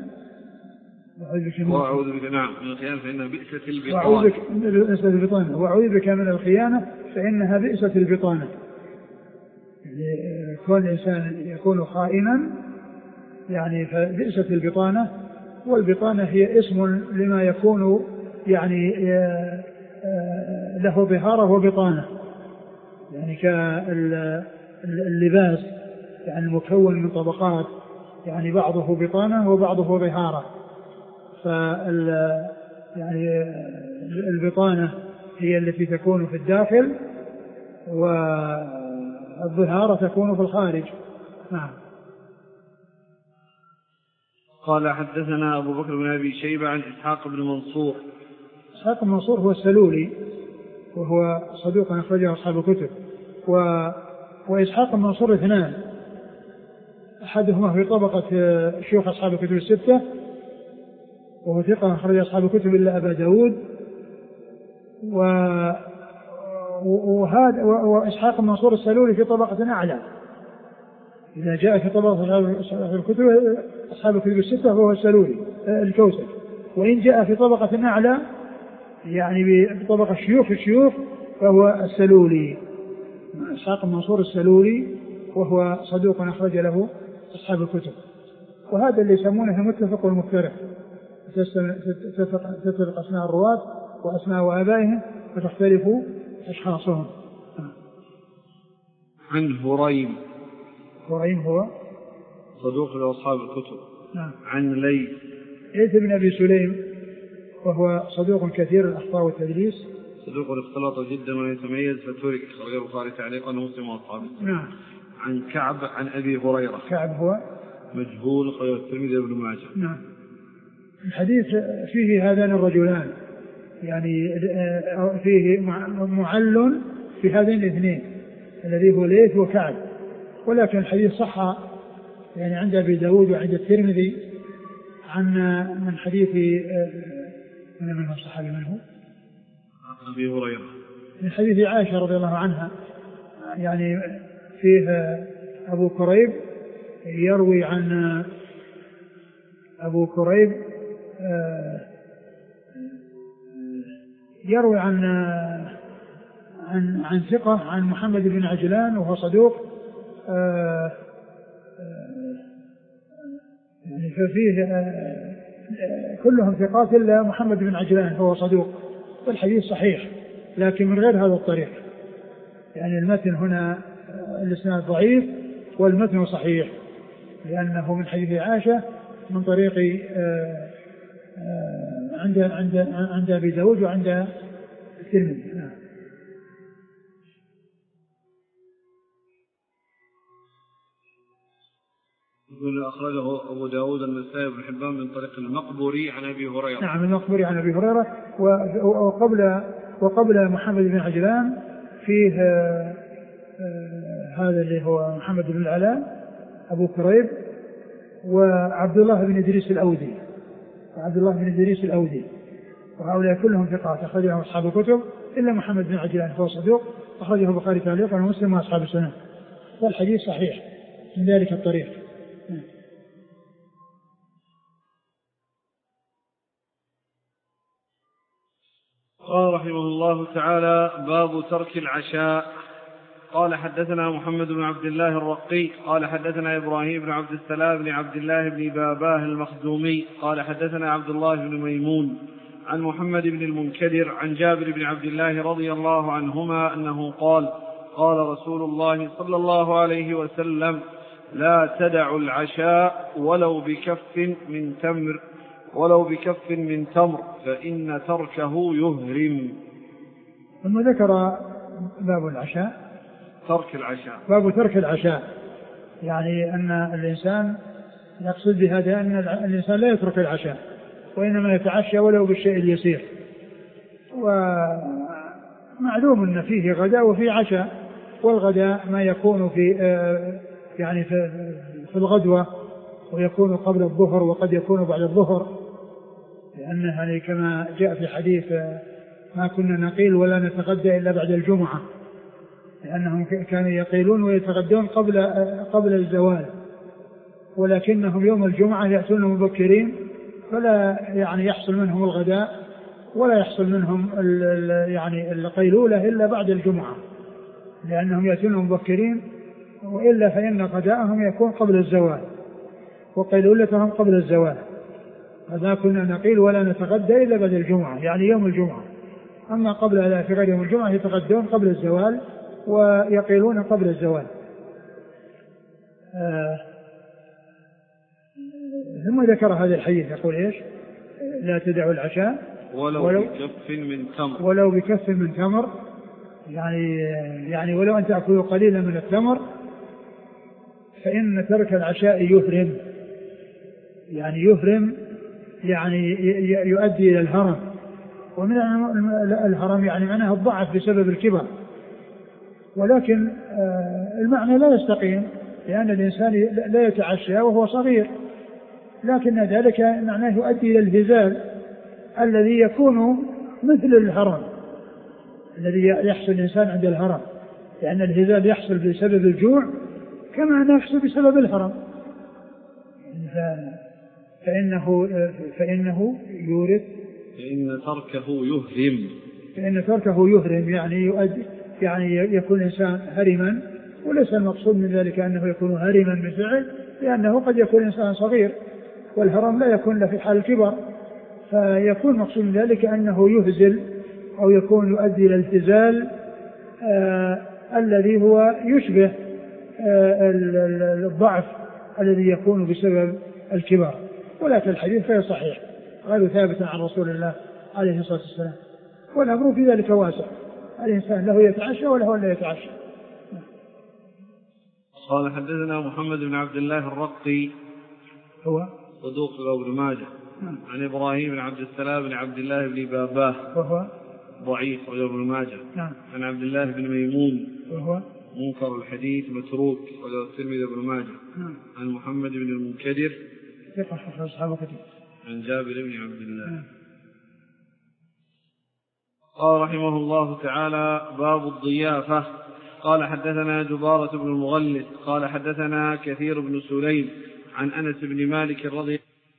وأعوذ بك من الخيانة فإنها بئست
البطانة. وأعوذ بك من الخيانة فإنها بئست البطانة. يعني كون الإنسان يكون خائنا يعني فبئست البطانة. والبطانة هي اسم لما يكون يعني له ظهارة وبطانة، يعني كاللباس يعني مكون من طبقات، يعني بعضه بطانة وبعضه ظهارة. يعني البطانة هي التي تكون في الداخل، والظهارة تكون في الخارج. نعم.
قال حدثنا أبو بكر بن أبي شيبة عن إسحاق بن منصور.
إسحاق بن منصور هو السلولي وهو صدوق أخرجه أصحاب الكتب. وإسحاق بن منصور اثنان، أحدهما في طبقة شيوخ أصحاب الكتب الستة وهو ثقة أخرج أصحاب الكتب إلا أبا داود. وإسحاق بن منصور السلولي في طبقة أعلى، إذا جاء في طبقة أصحاب الكتب الستة فهو السلولي الكوسج وإن جاء في طبقة أعلى يعني بطبقة الشيوخ فهو السلولي، إسحاق المنصور السلولي، وهو صدوق أخرج له أصحاب الكتب. وهذا اللي يسمونه المتفق والمفترق، تتفق أسماء الرواة وأسماء آبائهم فتختلف أشخاصهم.
عن هريم
هو
صدوق لأصحاب الكتب.
نعم.
عن ليث
بن أبي سليم وهو صدوق كثير الأخطاء والتدليس،
صدوق اختلط جدا ويتميز فترك، أخرجه البخاري تعليقا ومسلم وأصحابه.
نعم.
عن كعب عن أبي هريرة.
كعب هو
مجهول، أخرجه الترمذي وابن ماجه.
نعم. الحديث فيه هذان الرجلان، يعني فيه معل في هذين الاثنين الذي هو ليث وكعب، ولكن الحديث صح يعني عند أبي داود وعند الترمذي من حديث من الصحابي منه
أبي هريرة،
من حديث عائشة رضي الله عنها، يعني فيه أبو كريب يروي عن أبو كريب يروي عن ثقة عن محمد بن عجلان وهو صدوق، يعني ففيه كلهم ثقات إلا محمد بن عجلان فهو صدوق، والحديث صحيح لكن من غير هذا الطريق، يعني المتن هنا الإسناد ضعيف والمتن صحيح لأنه من حديث عائشة من طريق عند أبي داود وعند الترمذي.
يقول أخرجه أبو داود النسائي بن حبان من طريق المقبوري عن أبي هريرة.
نعم، المقبوري عن أبي هريرة. وقبل محمد بن عجلان فيه هذا اللي هو محمد بن العلاء أبو كريب وعبد الله بن إدريس الأودي وهؤلاء كلهم ثقات أخرجهم أصحاب الكتب إلا محمد بن عجلان فهو صدوق أخرجه البخاري تعليقا ومسلم وأصحاب السنن، والحديث صحيح من ذلك الطريق.
قال رحمه الله تعالى: باب ترك العشاء. قال حدثنا محمد بن عبد الله الرقي قال حدثنا إبراهيم بن عبد السلام بن عبد الله بن باباه المخزومي قال حدثنا عبد الله بن ميمون عن محمد بن المنكدر عن جابر بن عبد الله رضي الله عنهما أنه قال: قال رسول الله صلى الله عليه وسلم: لا تدعوا العشاء ولو بكف من تمر فإن تركه يهرم.
ثم ذكر باب العشاء، باب ترك العشاء، يعني أن الإنسان يقصد بهذا أن الإنسان لا يترك العشاء وإنما يتعشى ولو بالشيء اليسير، ومعلوم أن فيه غداء وفيه عشاء، والغداء ما يكون يعني في الغدوة ويكون قبل الظهر وقد يكون بعد الظهر، لأنه يعني كما جاء في حديث ما كنا نقيل ولا نتغدى إلا بعد الجمعة، لأنهم كانوا يقيلون ويتغدون قبل الزوال، ولكنهم يوم الجمعة يأتون مبكرين فلا يعني يحصل منهم الغداء ولا يحصل منهم يعني القيلولة إلا بعد الجمعة، لأنهم يأتون مبكرين، وإلا فإن غداءهم يكون قبل الزوال وقيلولتهم قبل الزوال. هذا كنا نقيل ولا نتغدى إلا بعد الجمعة، يعني يوم الجمعة. أما قبل لا في غير يوم الجمعة يتغدون قبل الزوال ويقيلون قبل الزوال. ثم ذكر هذا الحديث يقول إيش؟ لا تدعوا العشاء ولو بكف من تمر، يعني ولو أن تأكلوا قليلا من التمر فإن ترك العشاء يهرم، يعني يهرم يعني يؤدي إلى الهرم، ومن الهرم يعني معناه الضعف بسبب الكبر، ولكن المعنى لا يستقيم لأن الإنسان لا يتعشى وهو صغير، لكن ذلك معناه يؤدي إلى الهزال الذي يكون مثل الهرم الذي يحصل الإنسان عند الهرم، لأن الهزال يحصل بسبب الجوع كما يحصل بسبب الهرم. فإنه يورث، فإن تركه يهرم يعني يكون الإنسان هرما، وليس المقصود من ذلك أنه يكون هرما بالفعل، لأنه قد يكون إنسان صغير والهرم لا يكون له في حال الكبر، فيكون مقصود من ذلك أنه يهزل أو يكون يؤدي إلى الهزال الذي هو يشبه الضعف الذي يكون بسبب الكبر. ولكن الحديث غير صحيح، غير ثابت عن رسول الله عليه الصلاة والسلام، والأمر في ذلك واسع، الإنسان له يتعشى وله لا يتعشى.
قال حدثنا محمد بن عبد الله الرقي
هو
صدوق ابن ماجه عن إبراهيم بن عبد السلام بن عبد الله بن باباه
وهو
ضعيف ابن ماجه عن عبد الله بن ميمون
وهو
منكر الحديث متروك وله الترمذي بن ماجه عن محمد بن المنكدر
ثقة أصحاب كتب
عن جابر بن عبد الله. قال رحمه الله تعالى: باب الضيافة. قال حدثنا جبارة بن المغلث قال حدثنا كثير بن سليم عن أنس بن مالك رضي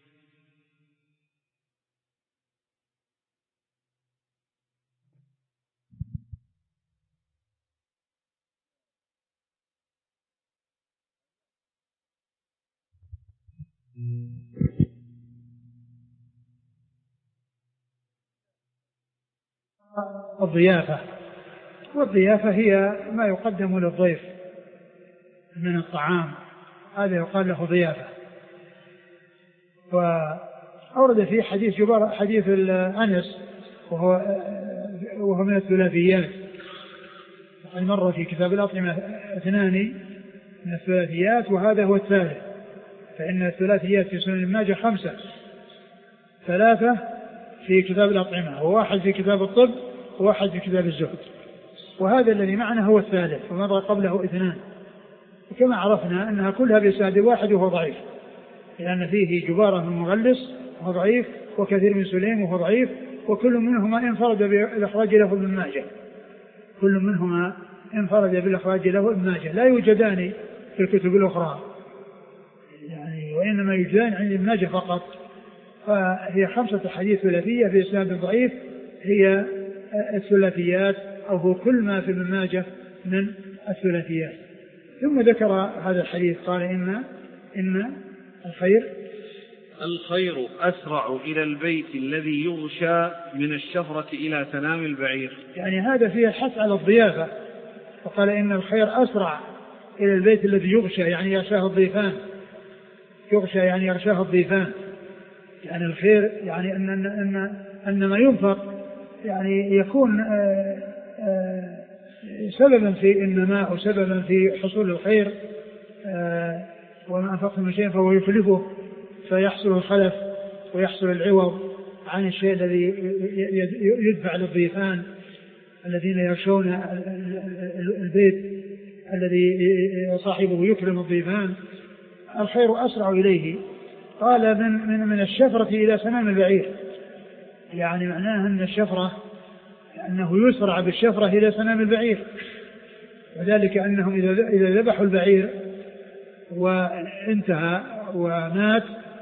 الضيافة. والضيافة هي ما يقدم للضيف من الطعام، هذا يقال له ضيافة. وأورد فيه حديث جبار، حديث أنس، وهو من الثلاثيات، وقد مر في كتاب الأطعمة 2 من الثلاثيات، وهذا هو الثالث، فإن الثلاثيات في سنن ابن ماجه 5، 3 في كتاب الأطعمة، و1 في كتاب الطب، و1 في كتاب الزهد، وهذا الذي معنا هو الثالث، ومر قبله 2. وكما عرفنا أنها كلها بإسناد واحد وهو ضعيف، لأن فيه جبارة بن المغلث وهو ضعيف، وكثير من سليم وهو ضعيف، وكل منهما انفرد بالإخراج له ابن ماجه، كل منهما انفرد بالإخراج له ابن ماجه، لا يوجدان في الكتب الأخرى يعني، وإنما يوجدان عند ابن ماجه فقط. فهي 5 حديث ثلاثية في إسناد ضعيف، هي الثلاثيات، أو هو كل ما في ابن ماجه من الثلاثيات. ثم ذكر هذا الحديث قال إن
الخير أسرع إلى البيت الذي يغشى من الشفرة إلى سنام البعير،
يعني هذا فيه الحث على الضيافة، وقال إن الخير أسرع إلى البيت الذي يغشى، يعني يغشاه الضيفان، يغشى يعني يغشاه الضيفان، يعني الخير يعني أن ما ينفق يعني يكون سببا في النماء أو سببا في حصول الخير، وما أنفقتم من شيء فهو يخلفه، فيحصل الخلف ويحصل العوض عن الشيء الذي يدفع للضيفان الذين يغشون البيت الذي صاحبه يكرم الضيفان. الخير أسرع إليه، قال من الشفرة إلى سنام البعير، يعني معناه أن الشفرة أنه يسرع بالشفرة إلى سنام البعير، وذلك أنهم إذا ذبحوا البعير وانتهى ومات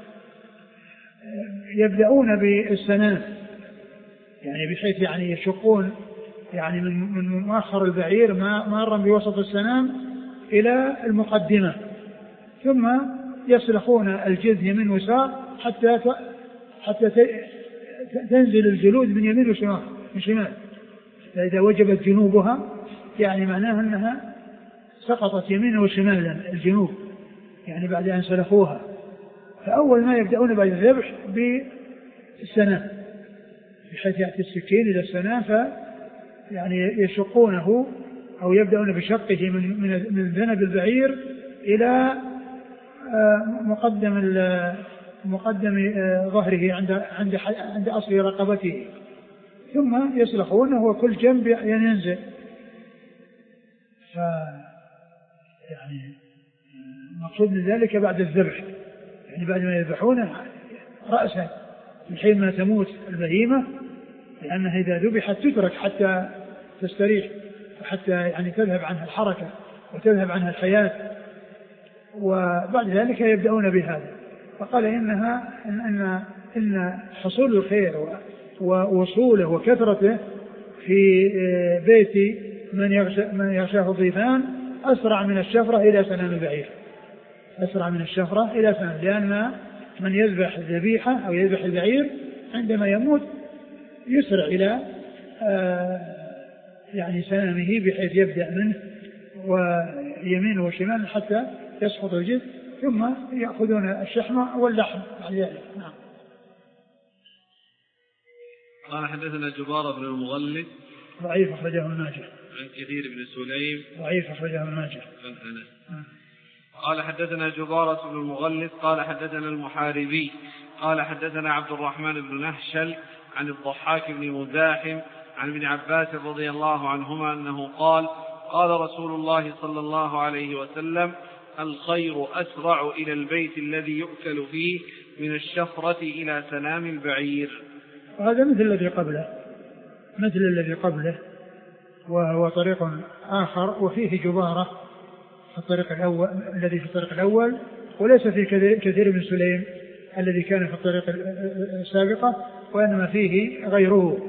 يبدأون بالسنام، يعني بحيث يعني يشقون يعني من مؤخر البعير مارا بوسط السنام إلى المقدمة، ثم يسلخون الجلد يمين ويسار حتى تنزل الجلود من يمين وشمال. فإذا وجبت جنوبها يعني معناها أنها سقطت يمينا وشمالا الجنوب، يعني بعد أن سلخوها. فأول ما يبدأون بعد الذبح بالسنام، بحيث يأتي السكين إلى السنام يعني يشقونه أو يبدأون بشقه من ذنب البعير إلى مقدم ظهره عند أصل رقبته، ثم يسلخونه وكل جنب ينزل. يعني المقصود من ذلك بعد الذبح، يعني بعد ما يذبحونه رأسا من حين ما تموت البهيمة، لأنها إذا ذبحت تترك حتى تستريح وحتى يعني تذهب عنها الحركة وتذهب عنها الحياة، وبعد ذلك يبدأون بهذا. فقال إن حصول الخير ووصوله وكثرته في بيت من يغشاه الضيفان أسرع من الشفرة إلى سنام البعير، أسرع من الشفرة إلى سنام، لأن من يذبح الذبيحة أو يذبح البعير عندما يموت يسرع إلى يعني سنامه بحيث يبدأ منه ويمينه وشماله حتى يسقط الجلد، ثم يأخذون الشحم واللحم. نعم.
قال حدثنا جبارة بن المغلث
ضعيف أخرجه ابن ماجه.
عن كثير بن سليم
ضعيف أخرجه ابن ماجه.
عن أنس. قال حدثنا جبارة بن المغلث قال حدثنا المحاربي قال حدثنا عبد الرحمن بن نهشل عن الضحاك بن مزاحم عن ابن عباس رضي الله عنهما أنه قال قال رسول الله صلى الله عليه وسلم الخير أسرع إلى البيت الذي يؤكل فيه من الشفرة إلى سنام البعير.
وهذا مثل الذي قبله وهو طريق آخر وفيه جبارة في الطريق الأول الذي في الطريق الأول، وليس في كثير من سليم الذي كان في الطريق السابقة، وإنما فيه غيره.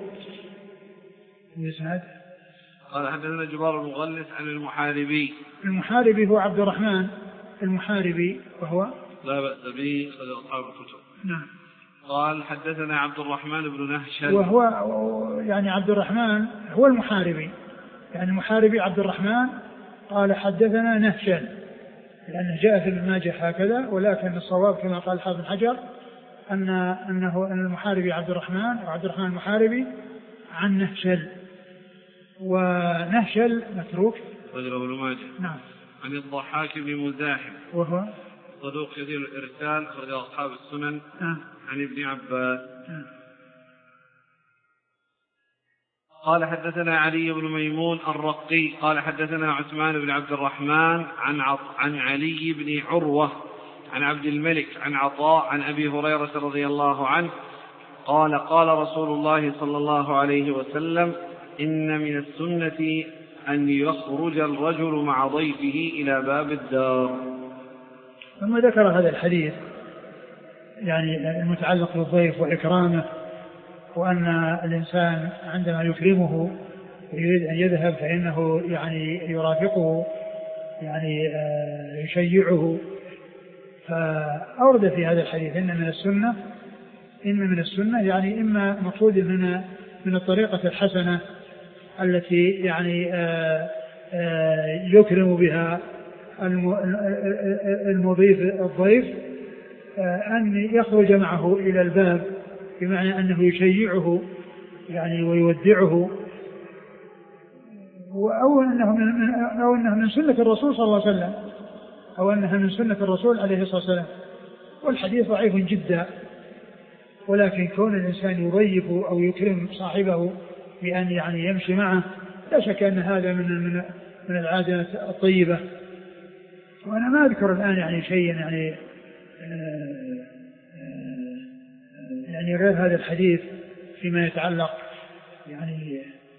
قال حدثنا جبار المغلث عن
المحاربي هو عبد الرحمن المحاربي وهو
لا بأس به خرج أصحاب الكتب.
نعم.
قال حدثنا عبد الرحمن بن نهشل
وهو يعني عبد الرحمن هو المحاربي، يعني المحاربي عبد الرحمن قال حدثنا نهشل، لأنه جاء في ابن ماجه هكذا، ولكن الصواب كما قال حافظ بن حجر أن المحاربي عبد الرحمن وعبد الرحمن المحاربي عن نهشل، ونهشل متروك
رجل ابن ماجه.
نعم.
عن الضحاك بن مزاحم
وهو
صدوق كثير الإرسال خرج أصحاب السنن. عن ابن عباس. قال حدثنا علي بن ميمون الرقي قال حدثنا عثمان بن عبد الرحمن عن علي بن عروة عن عبد الملك عن عطاء عن أبي هريرة رضي الله عنه قال قال رسول الله صلى الله عليه وسلم إن من السنة أن يخرج الرجل مع ضيفه إلى باب الدار.
ثم ذكر هذا الحديث يعني المتعلق بالضيف وإكرامه، وأن الإنسان عندما يكرمه ويريد أن يذهب فإنه يعني يرافقه يعني يشيعه. فأورد في هذا الحديث إن من السنة يعني إما مقصود من الطريقة الحسنة التي يعني يكرم بها المضيف الضيف أن يخرج معه إلى الباب، بمعنى أنه يشيعه يعني ويودعه، أو أنه من سنة الرسول صلى الله عليه وسلم، أو أنها من سنة الرسول عليه الصلاة والسلام. والحديث ضعيف جدا، ولكن كون الإنسان يضيف أو يكرم صاحبه بأن يعني يمشي معه لا شك أن هذا من العادة الطيبة. وأنا ما أذكر الآن يعني شيء يعني غير هذا الحديث فيما يتعلق يعني،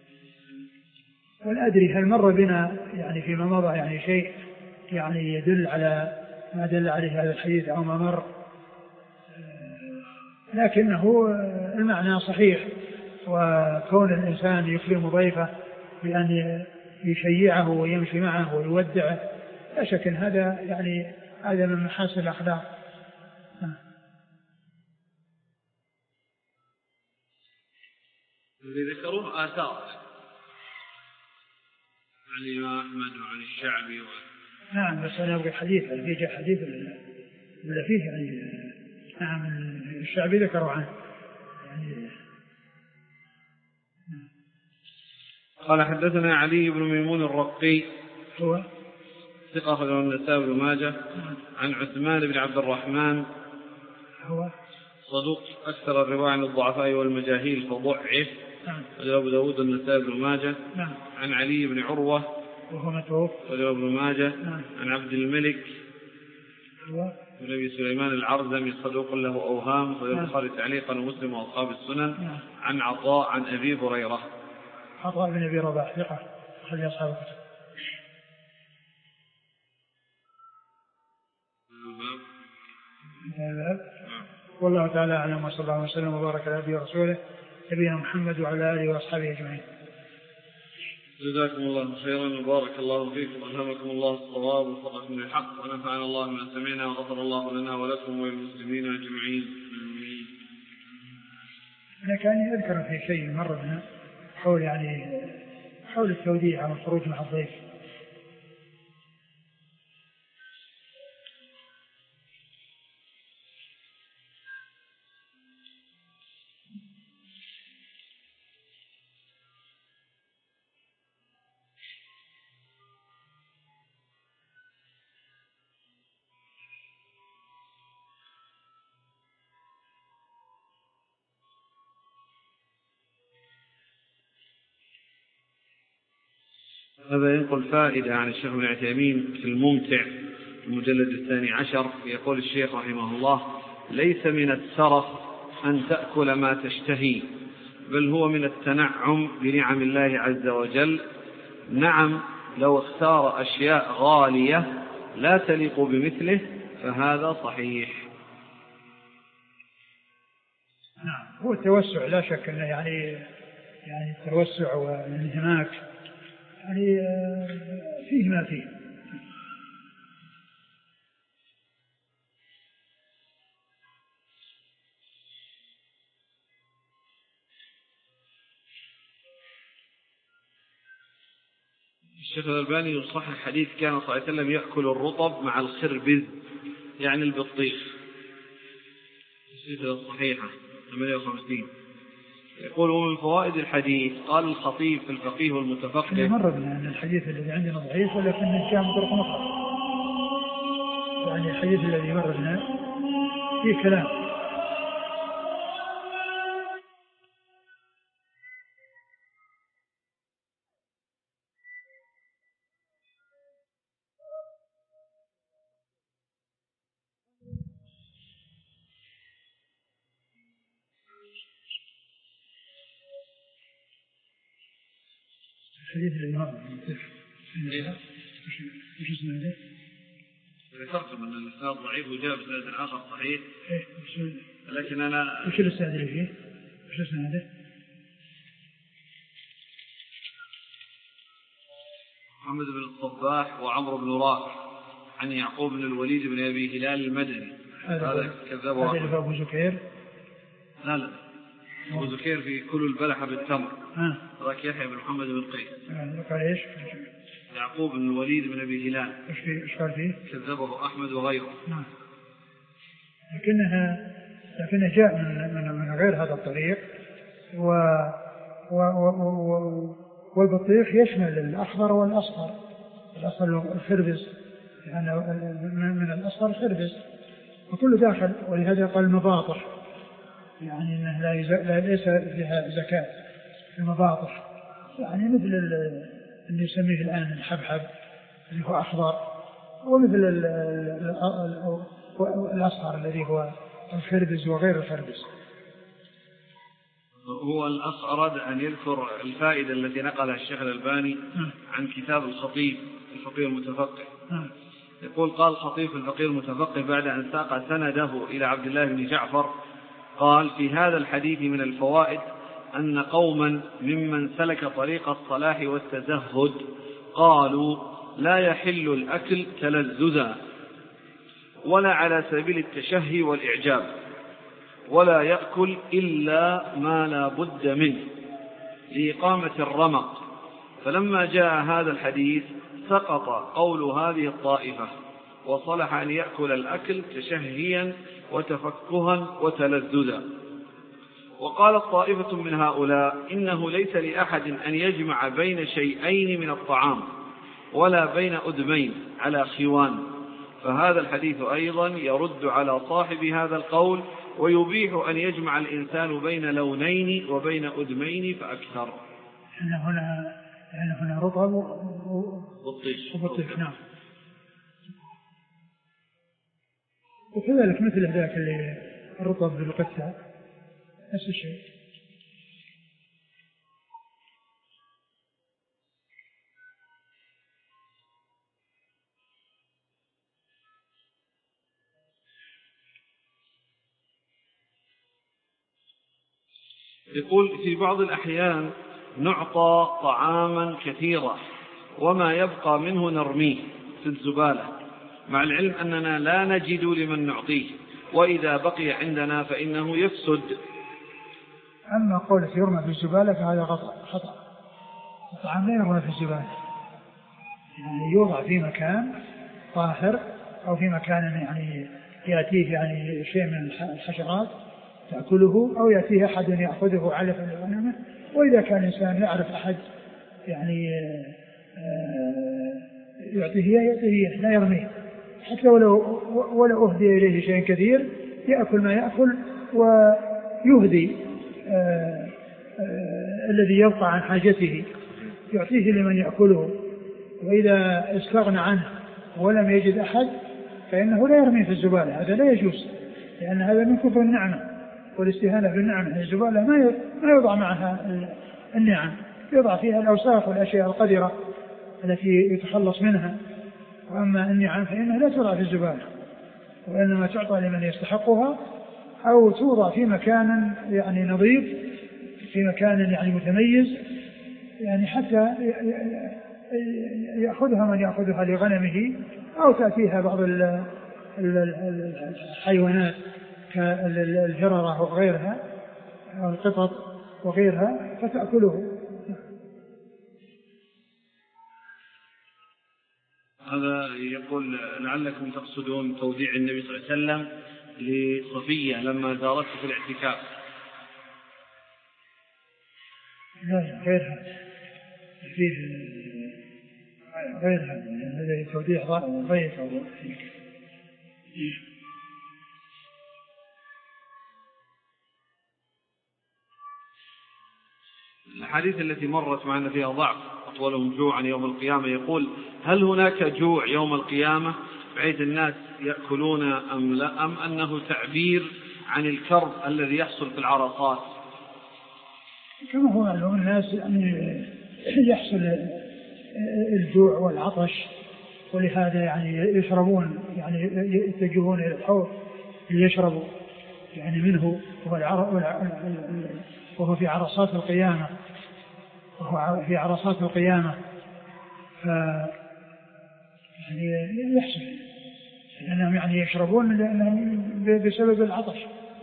ولا أدري هل مر بنا يعني فيما مضى يعني شيء يعني يدل على ما دل عليه هذا الحديث أو ما مر، لكنه المعنى صحيح. وكون الإنسان يكرم ضيفه بأن يشيعه ويمشي معه ويودعه لا شك أن هذا يعني هذا من محاسن الأخلاق.
اللي ذكروه آثار عن الإمام أحمد وعن الشعبي
نعم، بس أنا أبغى حديث هل في جاء حديث ولا فيه يعني نعم الشعبي ذكروا عنه يعني.
قال حدثنا علي بن ميمون الرقي
هو
ثقة أخرجه النسائي وابن ماجه. عن عثمان بن عبد الرحمن
هو
صدوق أكثر الرواية عن الضعفاء والمجاهيل فضعف. أبو داود والنسائي وابن ماجه. عن علي بن عروة
وهو متروك
ابن ماجه. عن عبد الملك
هو
ونبي سليمان العرزمي صدوق له أوهام صدوق البخاري تعليقا ومسلم وأصحاب السنن. عن عطاء عن أبي هريرة
عطاء بن أبي رباح ثقة أخرج أصحاب الكتب. والله تعالى أعلم، وصلى الله وسلم وبارك على نبينا ورسوله نبينا محمد وعلى آله وأصحابه أجمعين.
جزاكم الله خيرا وبارك الله فيكم وألهمكم الله الصواب ووفقكم للحق ونفعنا الله بما سمعنا وغفر الله لنا ولكم وللمسلمين أجمعين.
أنا كان أذكر في شيء مر بنا حول التوديع أو الخروج مع الضيف.
هذا ينقل فائدة عن الشيخ ابن عثيمين في الممتع المجلد 12. يقول الشيخ رحمه الله: ليس من السرف أن تأكل ما تشتهي، بل هو من التنعم بنعم الله عز وجل. نعم، لو اختار أشياء غالية لا تليق بمثله فهذا صحيح.
نعم، هو التوسع لا شك أنه يعني التوسع والانهماك يعني فيه ما فيه.
الشيخ الألباني يصحح حديث كان صلى الله عليه وسلم يأكل الرطب مع الخربز يعني البطيخ، السلسلة الصحيحة 58. يقول: ومن فوائد الحديث قال الخطيب في الفقيه والمتفقه.
مر بنا أن الحديث الذي عندنا ضعيف ولكن جاء من طرق أخرى، يعني الحديث الذي مر بنا فيه كلام. الحديث الذي مر بنا وش اسمه هذا؟
ذكرتم أن الإسناد ضعيف وجاء بسند آخر صحيح. لكن أنا
وش الإسناد اللي فيه؟ وش اسمه هذا؟
محمد بن الصباح وعمرو بن رافع عن يعقوب بن الوليد بن أبي هلال المدني. هذا كذبه.
هذا اللي أبو زكير؟
لا أبو زكير في كل البلحة بالتمر. ذاك يحيى بن محمد بن قيس.
قال إيش؟
يعقوب بن الوليد بن أبي هلال.
إيش قال فيه؟
كذبه أحمد وغيره.
نعم. لكنه جاء من غير هذا الطريق. والبطيخ يشمل الأخضر والأصفر. الأصفر الخربز، يعني من الأصفر الخربز وكل داخل. ولهذا قال المباطح، يعني أنه ليس فيها زكاة. المباطح يعني مثل اللي يسميه الآن الحبحب اللي هو أخضر، ومثل الأصفر الذي هو الخربز وغير الخربز.
هو الأخ أراد أن يذكر الفائدة التي نقلها الشيخ الألباني عن كتاب الخطيب الفقيه المتفقه. يقول: قال الخطيب في الفقيه المتفقه بعد أن ساق سنده إلى عبد الله بن جعفر قال: في هذا الحديث من الفوائد أن قوما ممن سلك طريق الصلاح والتزهد قالوا: لا يحل الأكل تلذذا ولا على سبيل التشهي والإعجاب، ولا يأكل إلا ما لا بد منه لإقامة الرمق. فلما جاء هذا الحديث سقط قول هذه الطائفة، وصلح أن يأكل الأكل تشهيا وتفكها وتلذذا. وقالت طائفة من هؤلاء: إنه ليس لأحد أن يجمع بين شيئين من الطعام ولا بين أدمين على خوان. فهذا الحديث أيضا يرد على صاحب هذا القول، ويبيح أن يجمع الإنسان بين لونين وبين أدمين فأكثر.
هنا رطب
وبطيخ.
نعم. وكذلك مثل ذاك اللي الرطب بالقثة نفس الشيء.
يقول في بعض الأحيان نعطى طعاما كثيرا وما يبقى منه نرميه في الزبالة، مع العلم أننا لا نجد لمن نعطيه، وإذا بقي عندنا فإنه يفسد.
أما قولك يرمى في الزبالة فهذا خطأ. الطعام لا يرمى في الزبالة، يعني يوضع في مكان طاهر أو في مكان يعني يأتيه يعني شيء من الحشرات تأكله، أو يأتيه أحد يأخذه علفا لغنمه. وإذا كان الإنسان يعرف أحد يعني يعطيه لا يرميه، حتى ولو أهدي إليه شيء كثير يأكل ما يأكل ويهدي الذي يبقى عن حاجته يعطيه لمن يأكله. وإذا استغنى عنه ولم يجد أحد فإنه لا يرميه في الزبالة، هذا لا يجوز، لأن هذا من كفر النعمة والاستهانة بالنعمة. الزبالة ما يوضع معها النعم، يوضع فيها الأوساخ والأشياء القذرة التي يتخلص منها. وأما النعم فإنها لا توضع في الزبالة، وإنما تعطى لمن يستحقها، أو توضع في مكان يعني نظيف، في مكان يعني متميز، يعني حتى يأخذها من يأخذها لغنمه، أو تأتيها بعض الحيوانات كالجررة وغيرها أو القطط وغيرها فتأكله.
هذا يقول لعلكم تقصدون توديع النبي صلى الله عليه وسلم لصفية لما زارته في الاعتكاف.
لا غيرها، فيه غيرها، هذا توديع ضيف أو
الحديث التي مرت معنا فيها ضعف أطولهم جوعا يوم القيامة، يقول هل هناك جوع يوم القيامة بحيث الناس يأكلون أم لا، أم أنه تعبير عن الكرب الذي يحصل في العرصات؟
كما هو معلوم الناس يعني يحصل الجوع والعطش، ولهذا يعني يشربون، يعني يتجهون إلى الحوض ليشربوا يعني منه، وهو في عرصات القيامة، يعني يحصل لأنهم يعني يشربون بسبب العطش.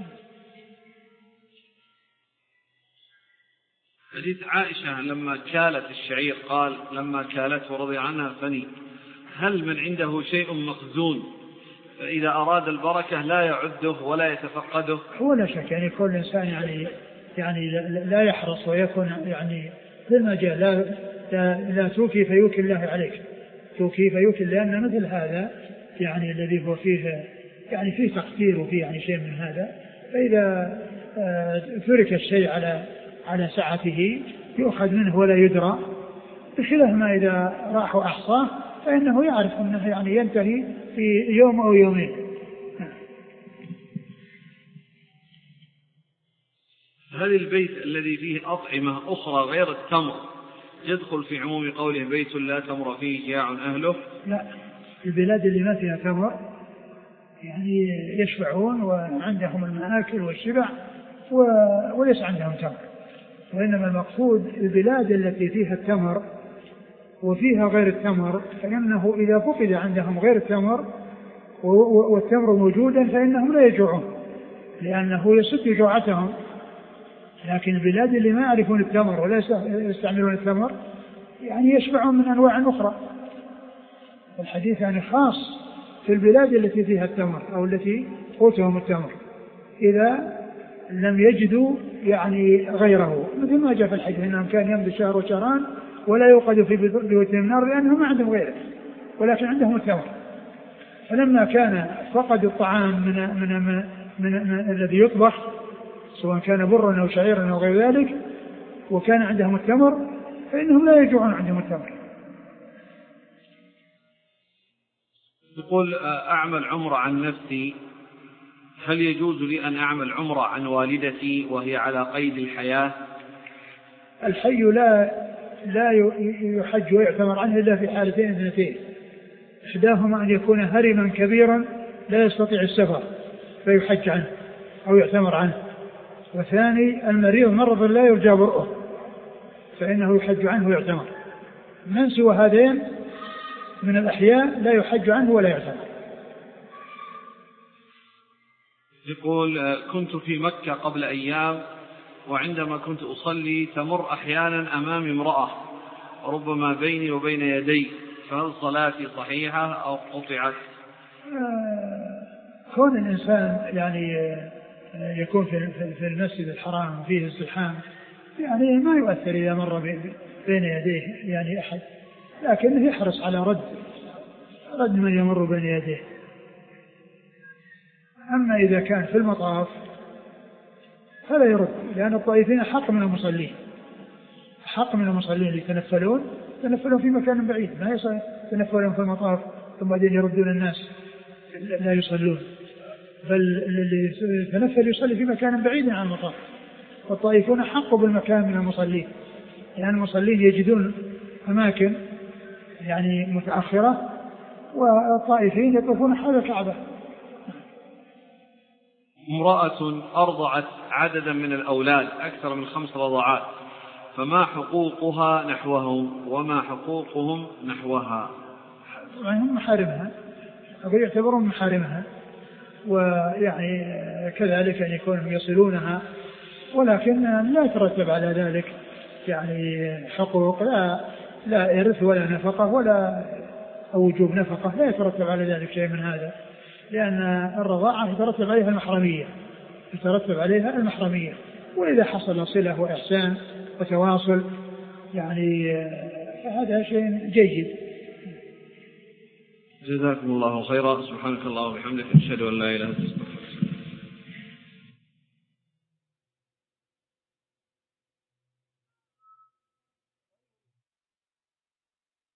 حديث عائشة لما كالت الشعير قال لما كالته رضي عنها فني، هل من عنده شيء مخزون فإذا أراد البركة لا يعده ولا يتفقده؟
هو لا شك يعني كل إنسان يعني لا يحرص ويكون يعني كما جاء لا توكي فيوكي الله عليك، توكي فيوكي، لأن مثل هذا يعني الذي هو فيه يعني فيه تقدير وفيه يعني شيء من هذا، فإذا ترك الشيء على سعته يؤخذ منه ولا يدرى، بخلاف ما إذا راح وأحصاه فإنه يعرف أنه يعني ينتهي في يوم أو يومين.
هل البيت الذي فيه أطعمة أخرى غير التمر يدخل في عموم قوله بيت لا تمر فيه جاع أهله؟
لا، البلاد اللي ما فيها تمر يعني يشبعون وعندهم المآكل والشبع وليس عندهم تمر، وإنما المقصود البلاد التي فيها التمر وفيها غير التمر، فإنه إذا فقد عندهم غير التمر والتمر موجودا فإنهم لا يجوعون لأنه يسد جوعتهم. لكن البلاد اللي ما يعرفون التمر ولا يستعملون التمر يعني يشبعون من أنواع أخرى. الحديث يعني خاص في البلاد التي فيها التمر أو التي قوتهم التمر إذا لم يجدوا يعني غيره، مثل ما جاء في الحديث أنهم كان يمضي شهر وشهران ولا يوقد في بيوتهم نار لأنهم ما عندهم غيره ولكن عندهم التمر. فلما كان فقد الطعام من الذي يطبخ سواء كان برا أو شعيرا أو غير ذلك وكان عندهم التمر فإنهم لا يجوعون عندهم التمر.
يقول أعمل عمرة عن نفسي، هل يجوز لي أن أعمل عمرة عن والدتي وهي على قيد الحياة؟
الحي لا يحج ويعتمر عنه إلا في حالتين اثنتين، إحداهما أن يكون هرما كبيرا لا يستطيع السفر فيحج عنه أو يعتمر عنه، وثاني المريض مرض لا يرجى برؤه فإنه يحج عنه ويعتمر. من سوى هذين من الأحياء لا يحج عنه ولا يعتمر.
يقول كنت في مكة قبل أيام، وعندما كنت أصلي تمر أحيانا أمامي امرأة ربما بيني وبين يدي، فهل صلاتي صحيحة أو قطعت؟
كون الإنسان يعني يكون في المسجد الحرام وفيه ازدحام يعني ما يؤثر إذا مر بين يديه يعني أحد، لكنه يحرص على رد من يمر بين يديه. أما إذا كان في المطاف فلا يرد، لأن الطائفين حق من المصلين، حق من المصلين اللي يتنفلون في مكان بعيد، ما يتنفلون في المطاف ثم بعدين يردون الناس لا يصلون، بل اللي يتنفل يصلي في مكان بعيد عن المطاف. والطائفون حق بالمكان من المصلين، لأن المصلين يجدون أماكن يعني متأخرة، والطائفين يطوفون حول الكعبة.
امرأة أرضعت عددا من الأولاد أكثر من 5 رضعات، فما حقوقها نحوهم وما حقوقهم نحوها؟
هم محارمها، أقول يعتبرون محارمها، ويعني كذلك أن يكونوا يصلونها، ولكن لا يترتب على ذلك يعني حقوق، لا إرث ولا نفقة ولا وجوب نفقة، لا يترتب على ذلك شيء من هذا، لأن الرضاعة يترتب عليها المحرمية، وإذا حصل صلة وإحسان وتواصل يعني فهذا شيء جيد.
جزاكم الله خيرا. سبحانك اللهم وبحمدك، أشهد أن لا إله إلا أنت.